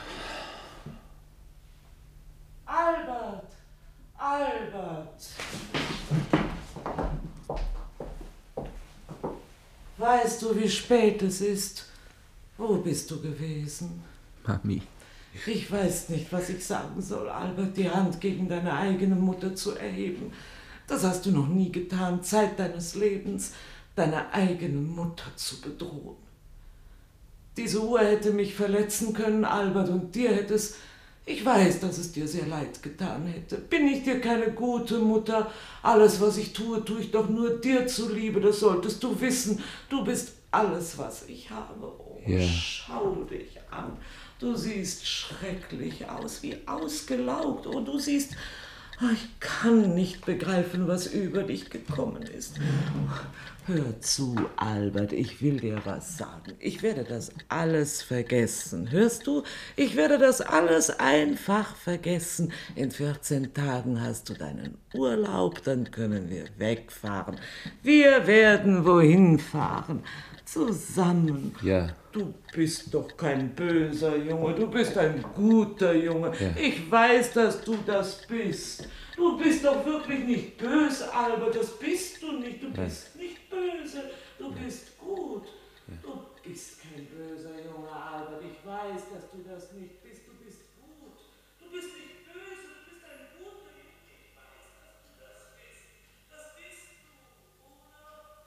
C: Albert! Weißt du, wie spät es ist? Wo bist du gewesen?
H: Mami.
C: Ich weiß nicht, was ich sagen soll, Albert, die Hand gegen deine eigene Mutter zu erheben. Das hast du noch nie getan, Zeit deines Lebens, deine eigene Mutter zu bedrohen. Diese Uhr hätte mich verletzen können, Albert, und dir hätte es... Ich weiß, dass es dir sehr leid getan hätte. Bin ich dir keine gute Mutter? Alles, was ich tue, tue ich doch nur dir zuliebe. Das solltest du wissen. Du bist alles, was ich habe. Oh, ja. Schau dich an. Du siehst schrecklich aus, wie ausgelaugt. Oh, du siehst... Ich kann nicht begreifen, was über dich gekommen ist. Hör zu, Albert, ich will dir was sagen. Ich werde das alles vergessen. Hörst du? Ich werde das alles einfach vergessen. In 14 Tagen hast du deinen Urlaub, dann können wir wegfahren. Wir werden wohin fahren? Zusammen.
H: Ja.
C: Du bist doch kein böser Junge, du bist ein guter Junge. Ja. Ich weiß, dass du das bist. Du bist doch wirklich nicht böse, Albert, das bist du nicht. Du bist nicht böse, du bist gut. Du bist kein böser Junge, Albert. Ich weiß, dass du das nicht bist. Du bist gut. Du bist nicht böse, du bist ein guter Junge. Ich weiß, dass du das bist. Das bist du, oder?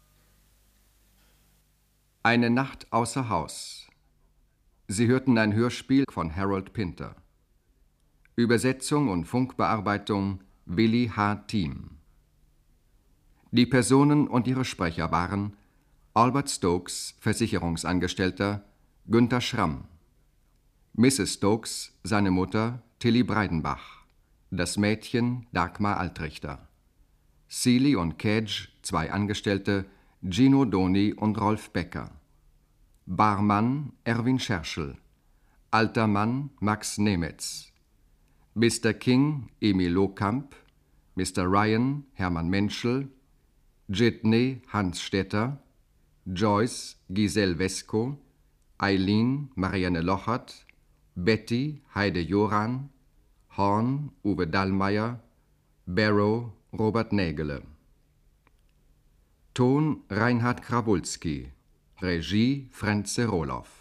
B: Eine Nacht außer Haus. Sie hörten ein Hörspiel von Harold Pinter. Übersetzung und Funkbearbeitung Willi H. Thiem. Die Personen und ihre Sprecher waren Albert Stokes, Versicherungsangestellter, Günther Schramm. Mrs. Stokes, seine Mutter, Tilly Breidenbach. Das Mädchen, Dagmar Altrichter. Seeley und Cage, 2 Angestellte, Gino Doni und Rolf Becker. Barmann Erwin Scherschel. Alter Mann Max Nemetz. Mr. King Emil Lohkamp. Mr. Ryan Hermann Menschel. Jitney Hans Stetter. Joyce Giselle Wesko. Eileen Marianne Lochert. Betty Heide Joran. Horn Uwe Dallmayr. Barrow Robert Nägele. Ton Reinhard Krawulski. Regie Frenze Roloff.